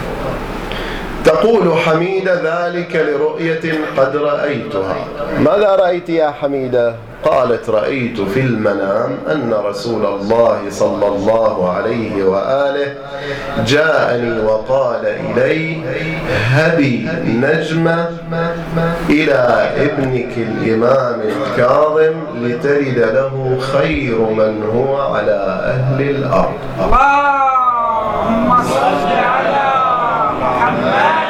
C: تقول حميدة ذلك لرؤية قد رأيتها. ماذا رأيت يا حميدة؟ قالت رأيت في المنام أن رسول الله صلى الله عليه وآله جاءني وقال إلي هبي نجمة إلى ابنك الإمام الكاظم لتلد له خير من هو على أهل الأرض. اللهم صل على محمد.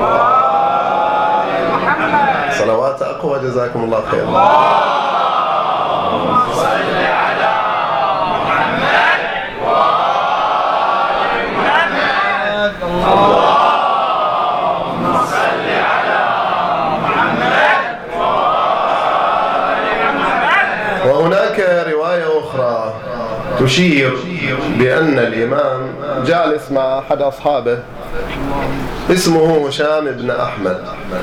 C: صلوات أقوى، جزاكم الله خير. اللهم صل على محمد وآل محمد. اللهم صل على محمد وآل محمد. وهناك رواية أخرى تشير بأن الإمام جالس مع أحد أصحابه اسمه هشام بن أحمد.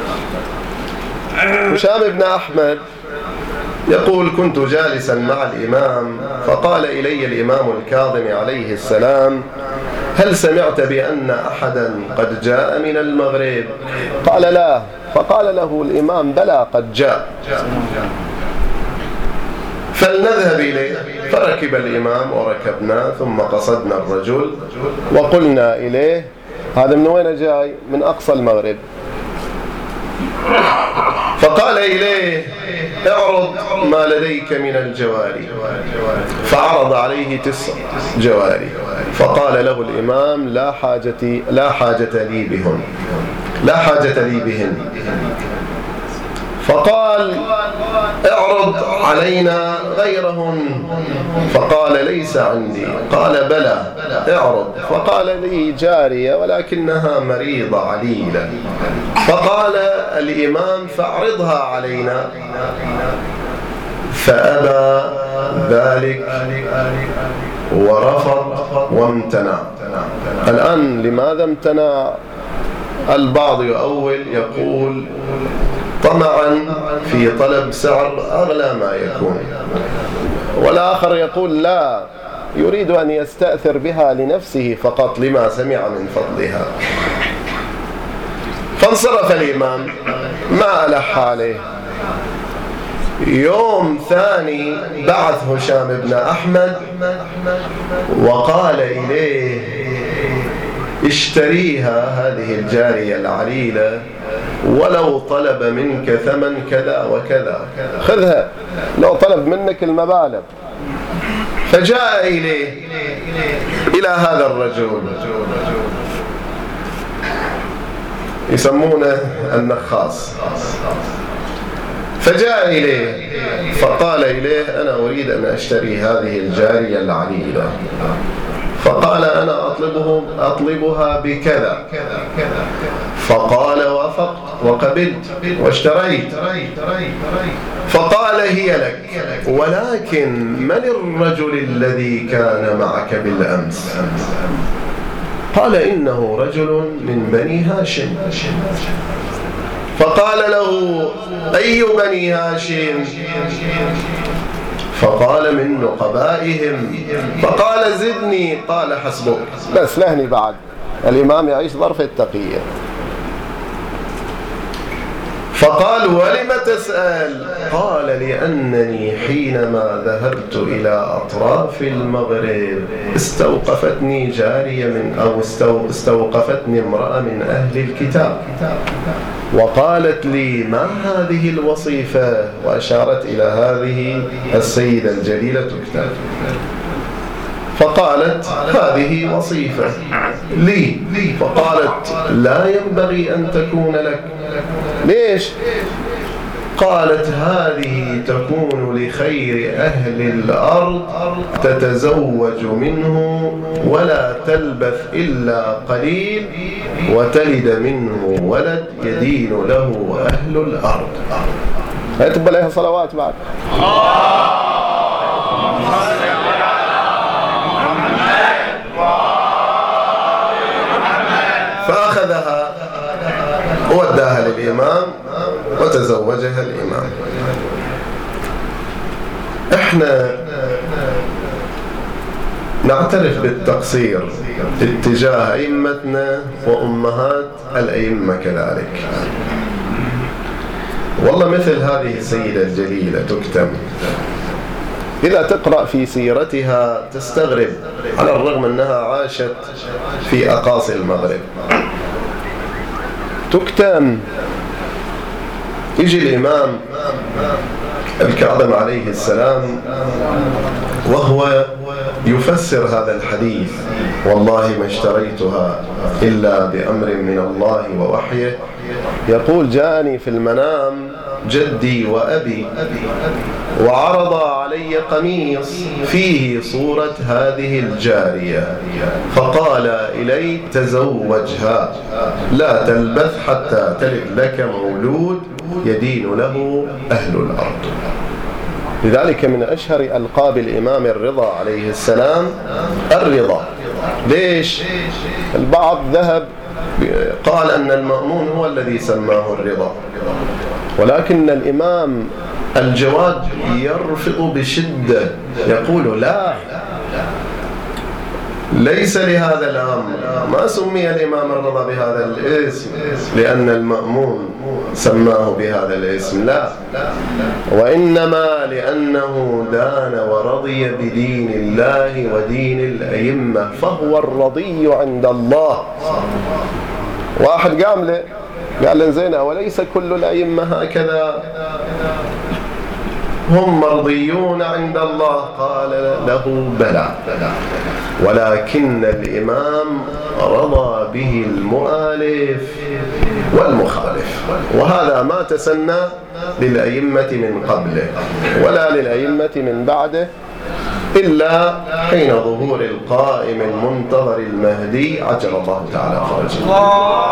C: هشام بن أحمد يقول: كنت جالسا مع الإمام فقال إلي الإمام الكاظم عليه السلام: هل سمعت بأن أحدا قد جاء من المغرب؟ قال: لا. فقال له الإمام: بلى، قد جاء، فلنذهب إليه. فركب الإمام وركبنا، ثم قصدنا الرجل وقلنا إليه: هذا من وين جاي؟ من أقصى المغرب. فقال إليه: اعرض ما لديك من الجواري. فعرض عليه تسع جواري. فقال له الإمام: لا حاجة لا حاجة لي بهن لا حاجة لي بهن. فقال: اعرض علينا غيرهن. فقال: ليس عندي. قال: بلى، اعرض. فقال: لي جارية ولكنها مريضة عليلة. فقال الإمام: فاعرضها علينا. فأبى ذلك ورفض وامتنع. الآن لماذا امتنع؟ البعض يؤول يقول: طمعا في طلب سعر أغلى ما يكون. والآخر يقول: لا، يريد أن يستأثر بها لنفسه فقط لما سمع من فضلها. فانصرف الإمام، ما ألح عليه. يوم ثاني بعث هشام بن أحمد وقال إليه: اشتريها هذه الجارية العليلة ولو طلب منك ثمن كذا وكذا، خذها لو طلب منك المبالغ. فجاء إليه إلى هذا الرجل يسمونه النخاس. فجاء إليه فقال إليه: أنا أريد أن أشتري هذه الجارية العليلة. فقال: أنا أطلبه أطلبها بكذا. فقال: وافقت وقبلت واشتريت. فقال: هي لك، ولكن من الرجل الذي كان معك بالأمس؟ قال: إنه رجل من بني هاشم. فقال له: أي بني هاشم؟ فقال: من نقبائهم. فقال: زدني. قال: حسبك. بس لهني بعد الإمام يعيش ظرف التقية. فقال: ولم تسأل؟ قال: لأنني حينما ذهبت إلى أطراف المغرب استوقفتني جارية من أو استوقفتني امرأة من أهل الكتاب وقالت لي: ما هذه الوصيفة؟ وأشارت إلى هذه السيدة الجليلة تكتب. فقالت: هذه وصيفة لي. فقالت: لا ينبغي أن تكون لك. ليش؟ قالت: هذه تكون لخير أهل الأرض، تتزوج منه ولا تلبث إلا قليل، وتلد منه ولد يدين له أهل الأرض. هيتب عليها صلوات بعد. فأخذها ووداها للإمام وتزوجها الإمام. احنا نعترف بالتقصير اتجاه أئمتنا وأمهات الأئمة كذلك. والله مثل هذه السيدة الجليلة تكتم، إذا تقرأ في سيرتها تستغرب، على الرغم أنها عاشت في أقاصي المغرب. تكتم. يجي الإمام الكاظم عليه السلام وهو يفسر هذا الحديث: والله ما اشتريتها إلا بأمر من الله ووحيه. يقول: جاءني في المنام جدي وأبي وعرض علي قميص فيه صورة هذه الجارية، فقال إلي: تزوجها، لا تلبث حتى تلد لك مولود يدين له أهل الأرض. لذلك من أشهر ألقاب الإمام الرضا عليه السلام الرضا. ليش؟ البعض ذهب قال أن المأمون هو الذي سماه الرضا، ولكن الإمام الجواد يرفض بشدة، يقول لا، ليس لهذا الأمر، ما سمي الإمام الرضا بهذا الاسم لأن المأمون سماه بهذا الاسم، لا، وإنما لأنه دان ورضي بدين الله ودين الأئمة، فهو الرضي عند الله. واحد قام له قال له زين وليس كل الأئمة هكذا هم مرضيون عند الله؟ قال له بلى، ولكن الإمام رضى به المؤالف والمخالف، وهذا ما تسنى للأئمة من قبله ولا للأئمة من بعده إلا حين ظهور القائم المنتظر المهدي عجل الله تعالى فرجه.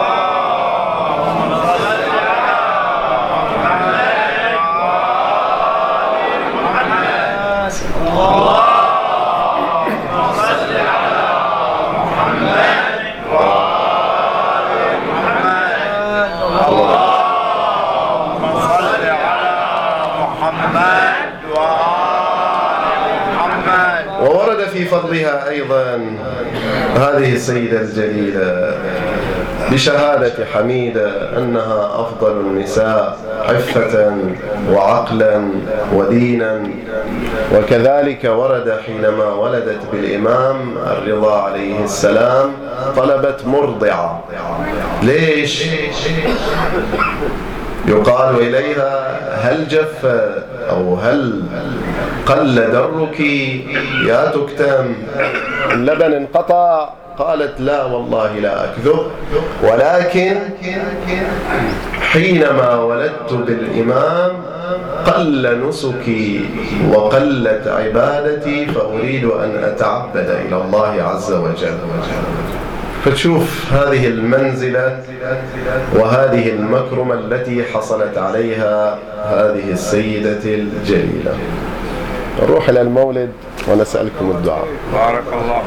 C: وورد في فضلها أيضا هذه السيدة الجليلة بشهادة حميدة أنها أفضل النساء عفة وعقلا ودينا، وكذلك ورد حينما ولدت بالإمام الرضا عليه السلام طلبت مرضعة. ليش؟ يقال إليها هل جف أو هل قل درك يا تكتم، اللبن انقطع؟ قالت لا والله لا أكذب، ولكن حينما ولدت بالإمام قل نسكي وقلت عبادتي، فأريد أن أتعبد إلى الله عز وجل. فتشوف هذه المنزلة وهذه المكرمة التي حصلت عليها هذه السيدة الجليلة. نروح إلى المولد ونسألكم الدعاء.
B: بارك الله.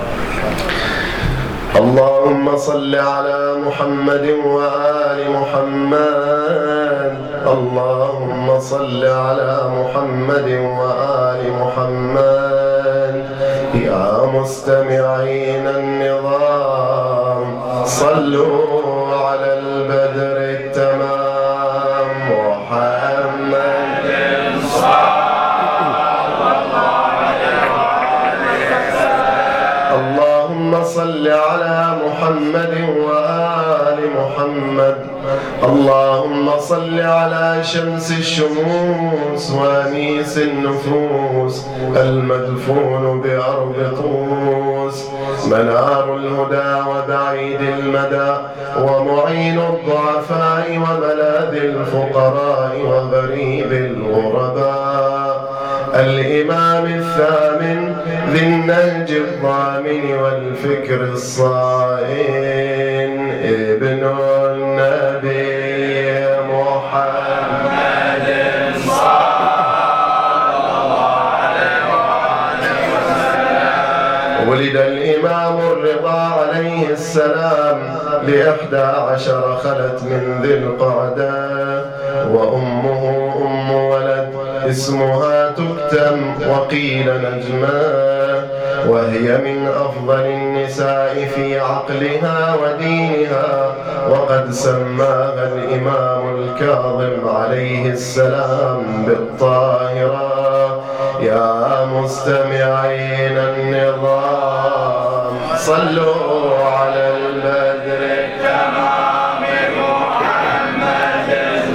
C: اللهم صل على محمد وآل محمد. اللهم صل على محمد وآل محمد. يا مستمعين النظام صلوا على البدر التمام محمد اللهم صل على محمد وآل محمد. اللهم صل على شمس الشموس وانيس النفوس المدفون بأرض طوس، منار الهدى وبعيد المدى ومعين الضعفاء وملاذ الفقراء وغريب الغرباء، الإمام الثامن ذي النهج الضامن والفكر الصائن ابن النبي محمد صلى الله عليه وسلم. ولد الإمام الرضا عليه السلام لإحدى عشر خلت من ذي القعدة، وأمه أم ولد اسمها تكتم وقيل نجما، وهي من أفضل النساء في عقلها ودينها، وقد سماها الإمام الكاظم عليه السلام بالطاهرة. يا مستمعين النظام صلوا على البدر التمام محمد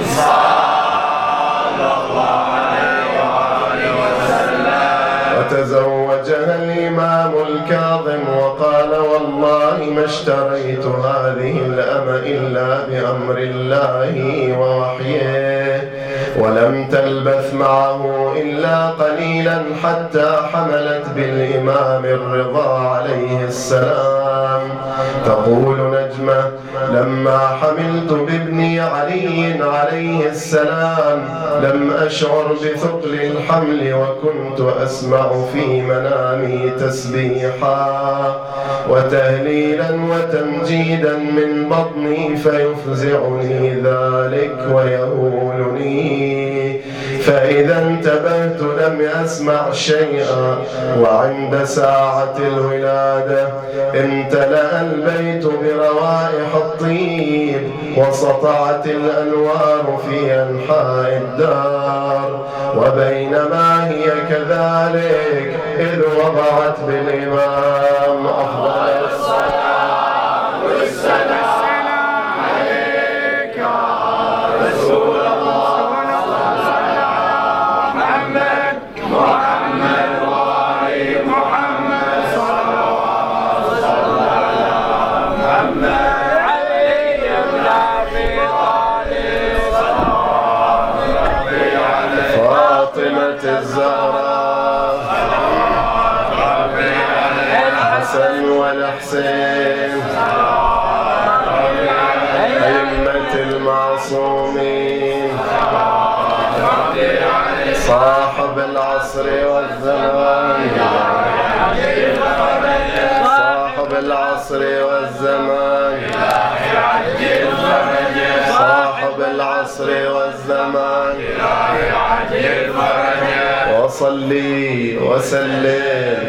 C: صلى الله عليه وسلم. وتزوجها الإمام الكاظم وقال والله ما اشتريت هذه الأمة إلا بأمر الله ووحيه، ولم تلبث معه إلا قليلا حتى حملت بالإمام الرضا عليه السلام. تقول نجمة: لما حملت بابني علي عليه السلام لم أشعر بثقل الحمل، وكنت أسمع في منامي تسبيحا وتهليلا وتمجيدا من بطني، فيفزعني ذلك ويهولني، فإذا انتبهت لم أسمع شيئا. وعند ساعة الولادة امتلأ البيت بروائح الطيب، وسطعت الأنوار في أنحاء الدار. وبينما هي كذلك إذ وضعت بالإمام أفضل الصلاة والسلام عليك يا رسول الله محمد محمد وآل محمد صلى الله على محمد علي بن أبي طالب فاطمة الزهراء الحسن والحسين أئمة المعصومين صاحب العصر والزمان صاحب العصر والزمان صاحب العصر والزمان وصلي وسلم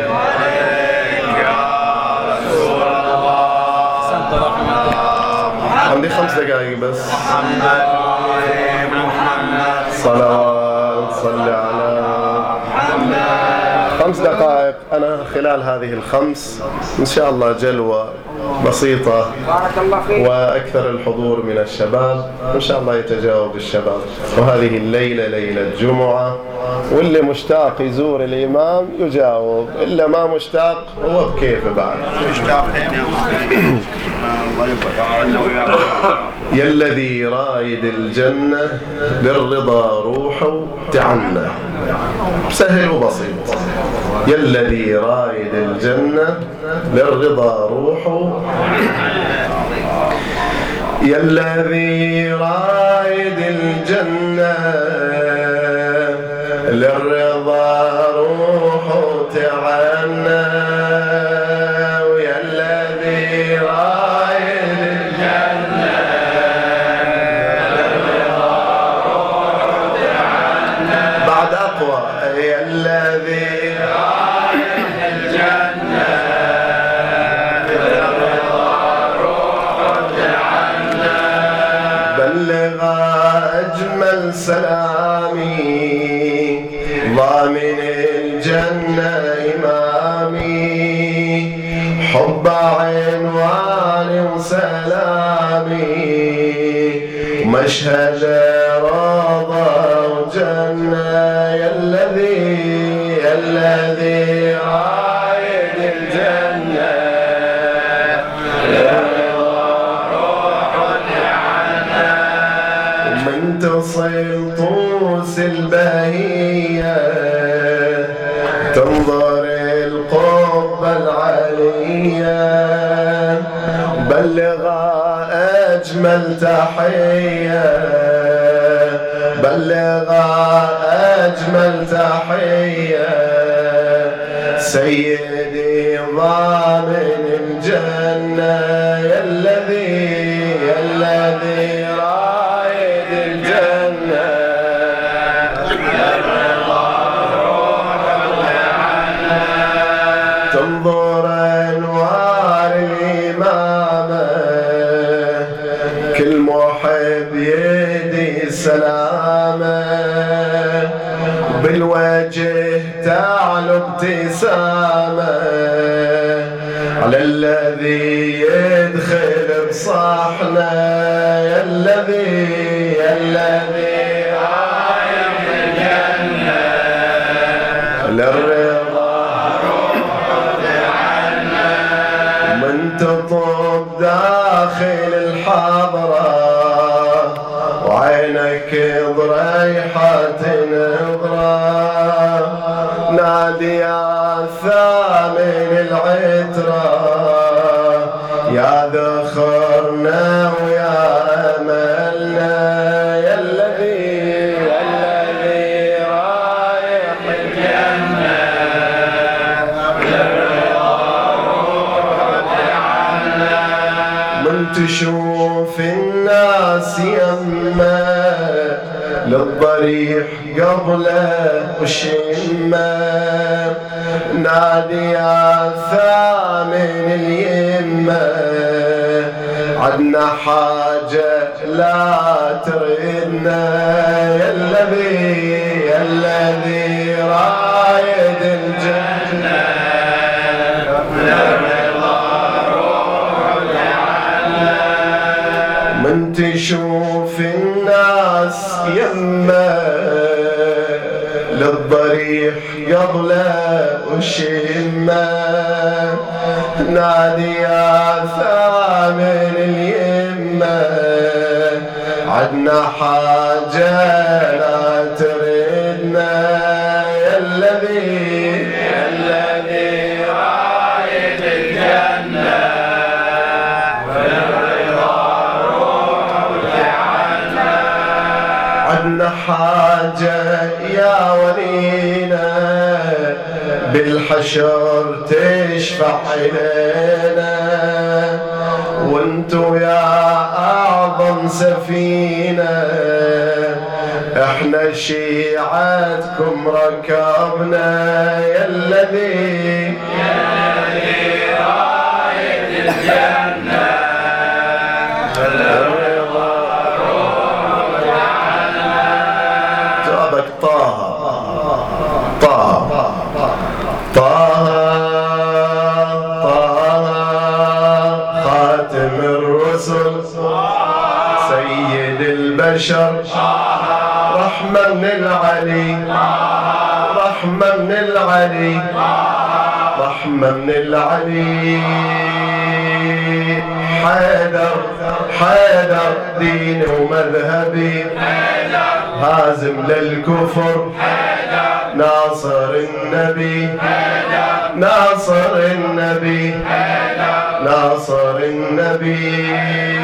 C: عندي خمس دقائق بس. محمد محمد صلوات صلي على محمد. خمس دقائق. أنا خلال هذه الخمس إن شاء الله جلوة بسيطة وأكثر الحضور من الشباب، إن شاء الله يتجاوب الشباب. وهذه الليلة ليلة جمعة، واللي مشتاق يزور الإمام يجاوب، إلا ما مشتاق هو بكيفه بعد. يا الذي رايد الجنة بالرضا روحه تعنى. سهل وبسيط. يا الذي رايد الجنة بالرضا روحه، يا الذي رايد الجنة للرضا روحه تعنى، ويا الذي رايد الجنة للرضا روحه تعنى. بعد أقوى. يا الذي رايد الجنة للرضا روحه تعنى، بلغ أجمل سلامي ضامن الجنة إمامي، حب عنوان وسلامي، مشهد روضة وجنة. يا الذي يا الذي رايد الجنة للرضا روحه تعنى، ومن تصل طوس البهية تنظر القبة العلية، بلغ أجمل تحية بلغ أجمل تحية، سيدي ضامن الجنة. يا الذي يا الذي رايد الجنة تنظر أنوار الإمامة، كل محب يدي سلامة، بالوجه تعلو ابتسامة، على الذي يدخل بصحنا. يا الذي يا الذي رايد الجنة للرضا من تطب داخل الحضرة، وعينك ضريحة نظرة نادي يا ثامن العترة يا ذخرنا ويا أملنا يا الذي يا الذي رايح الجنة من تشوف الناس يمه للضريح قبله وشمه نادي يا ثامن اليمه عدنا حاجة لا تردنا يا الذي يا الذي رايد الجنة من تشوف الناس يمه للضريح قبله وشمه نادي يا ثامن اليمه عدنا حاجة لا تردنا يا الذي يا الذي رايد الجنة عدنا حاجة يا ولينا بالحشر تشفع إلينا وانتو يا أعظم سفينة احنا شيعتكم ركبنا يا الذي يا الذي رايد الجنة جابك طه طه طه طه خاتم الرسل سيد البشر رحمة من العلي رحمة من العلي رحمة من العلي حيدر حيدر ديني ومذهبي هازم للكفر ناصر النبي ناصر النبي ناصر النبي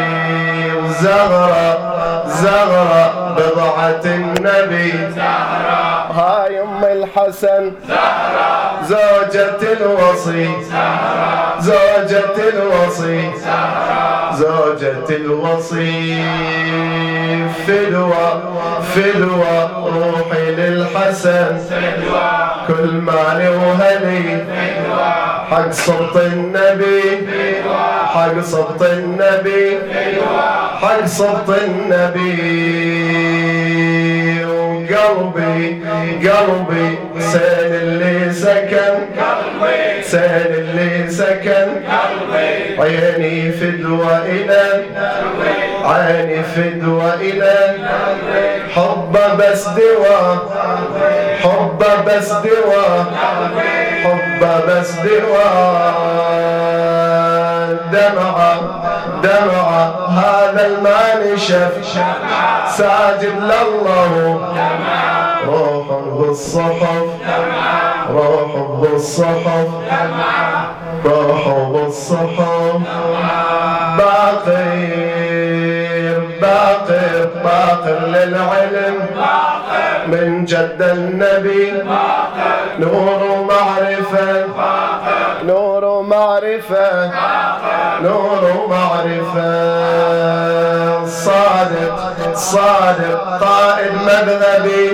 C: وزغرة زغرة بضعة النبي هاي أم الحسن زوجة الوصي زوجة الوصي زوجة الوصي فدوى فدوى روحي للحسن كل مالي وهلي حق صبط النبي حق صبط النبي حق صبط النبي وقلبي قلبي سين اللي سكن سين اللي سكن عيني فدوى إلى عيني فدوى إلى حبه بس دوا حبه بس دوا حبه بس دوا دمعة دمعة هذا المال شف ساجد لله روح بالصحف روح بالصحف روح بالصحف باقر باقر باقر للعلم من جد النبي نور معرفة نور معرفة نور معرفة صادق صادق قائد مذهبي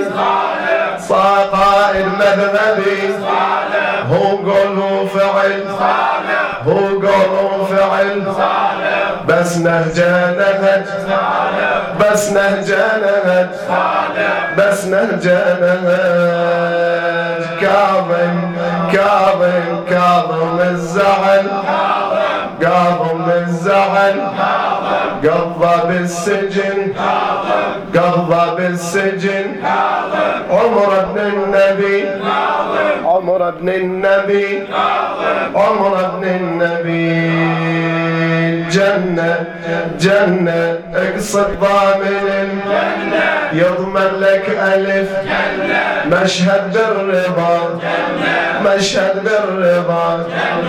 C: قائد مذهبي هو قول وفعل هو قول وفعل بس نهجه نهج بس نهجه نهج بس نهجه نهج كاظم كاظم كاظم الزعل كاظم الزعل قضى بالسجن قضى بالسجن عمر ابن النبي عمر ابن النبي عمر ابن النبي جنة جنة اقصد ضامن يضمن لك ألف مشهد بالرضا مشهد بالرضا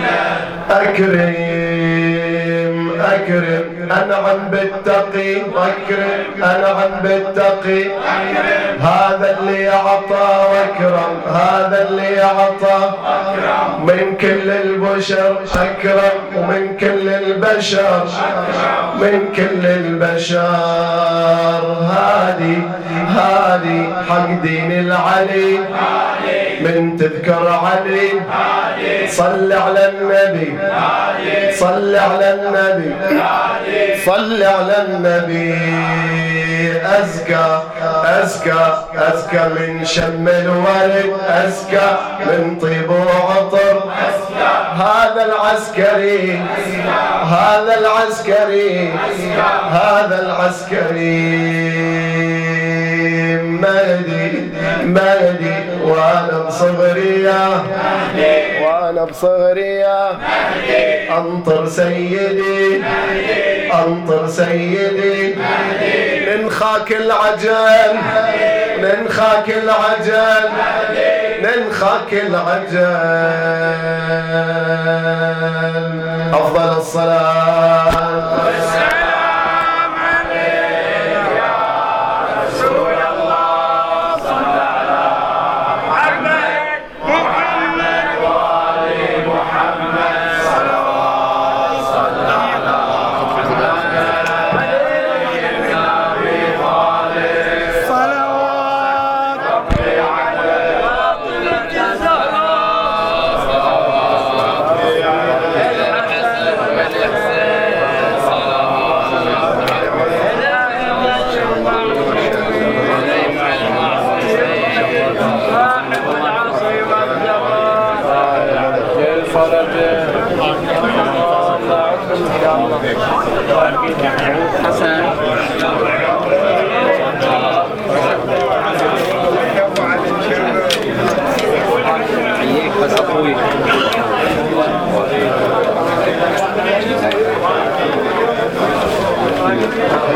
C: أكرم أكرم أنعم بالتقي أكرم أنعم بالتقي هذا اللي أعطى وأكرم هذا اللي أعطى من كل البشر أكرم ومن كل البشر من كل البشر هادي هادي حق دين العلي من تذكر علي صل على النبي صل على النبي صل على النبي أزكى أزكى أزكى من شم الورد أزكى من طيب وعطر هذا العسكري هذا العسكري هذا العسكري مهدي مهدي وانا بصغري وانا بصغري انطر سيدي انطر سيدي ننخاك العجل ننخاك العجل ننخاك العجل افضل الصلاه
B: والسلام عليك يا رسول الله صل على محمد محمد وآل محمد صلوات صل على محمد علي بن أبي طالب صلوات ربي على فاطمة الزهراء حسن حييك بس اخوي
C: Thank you.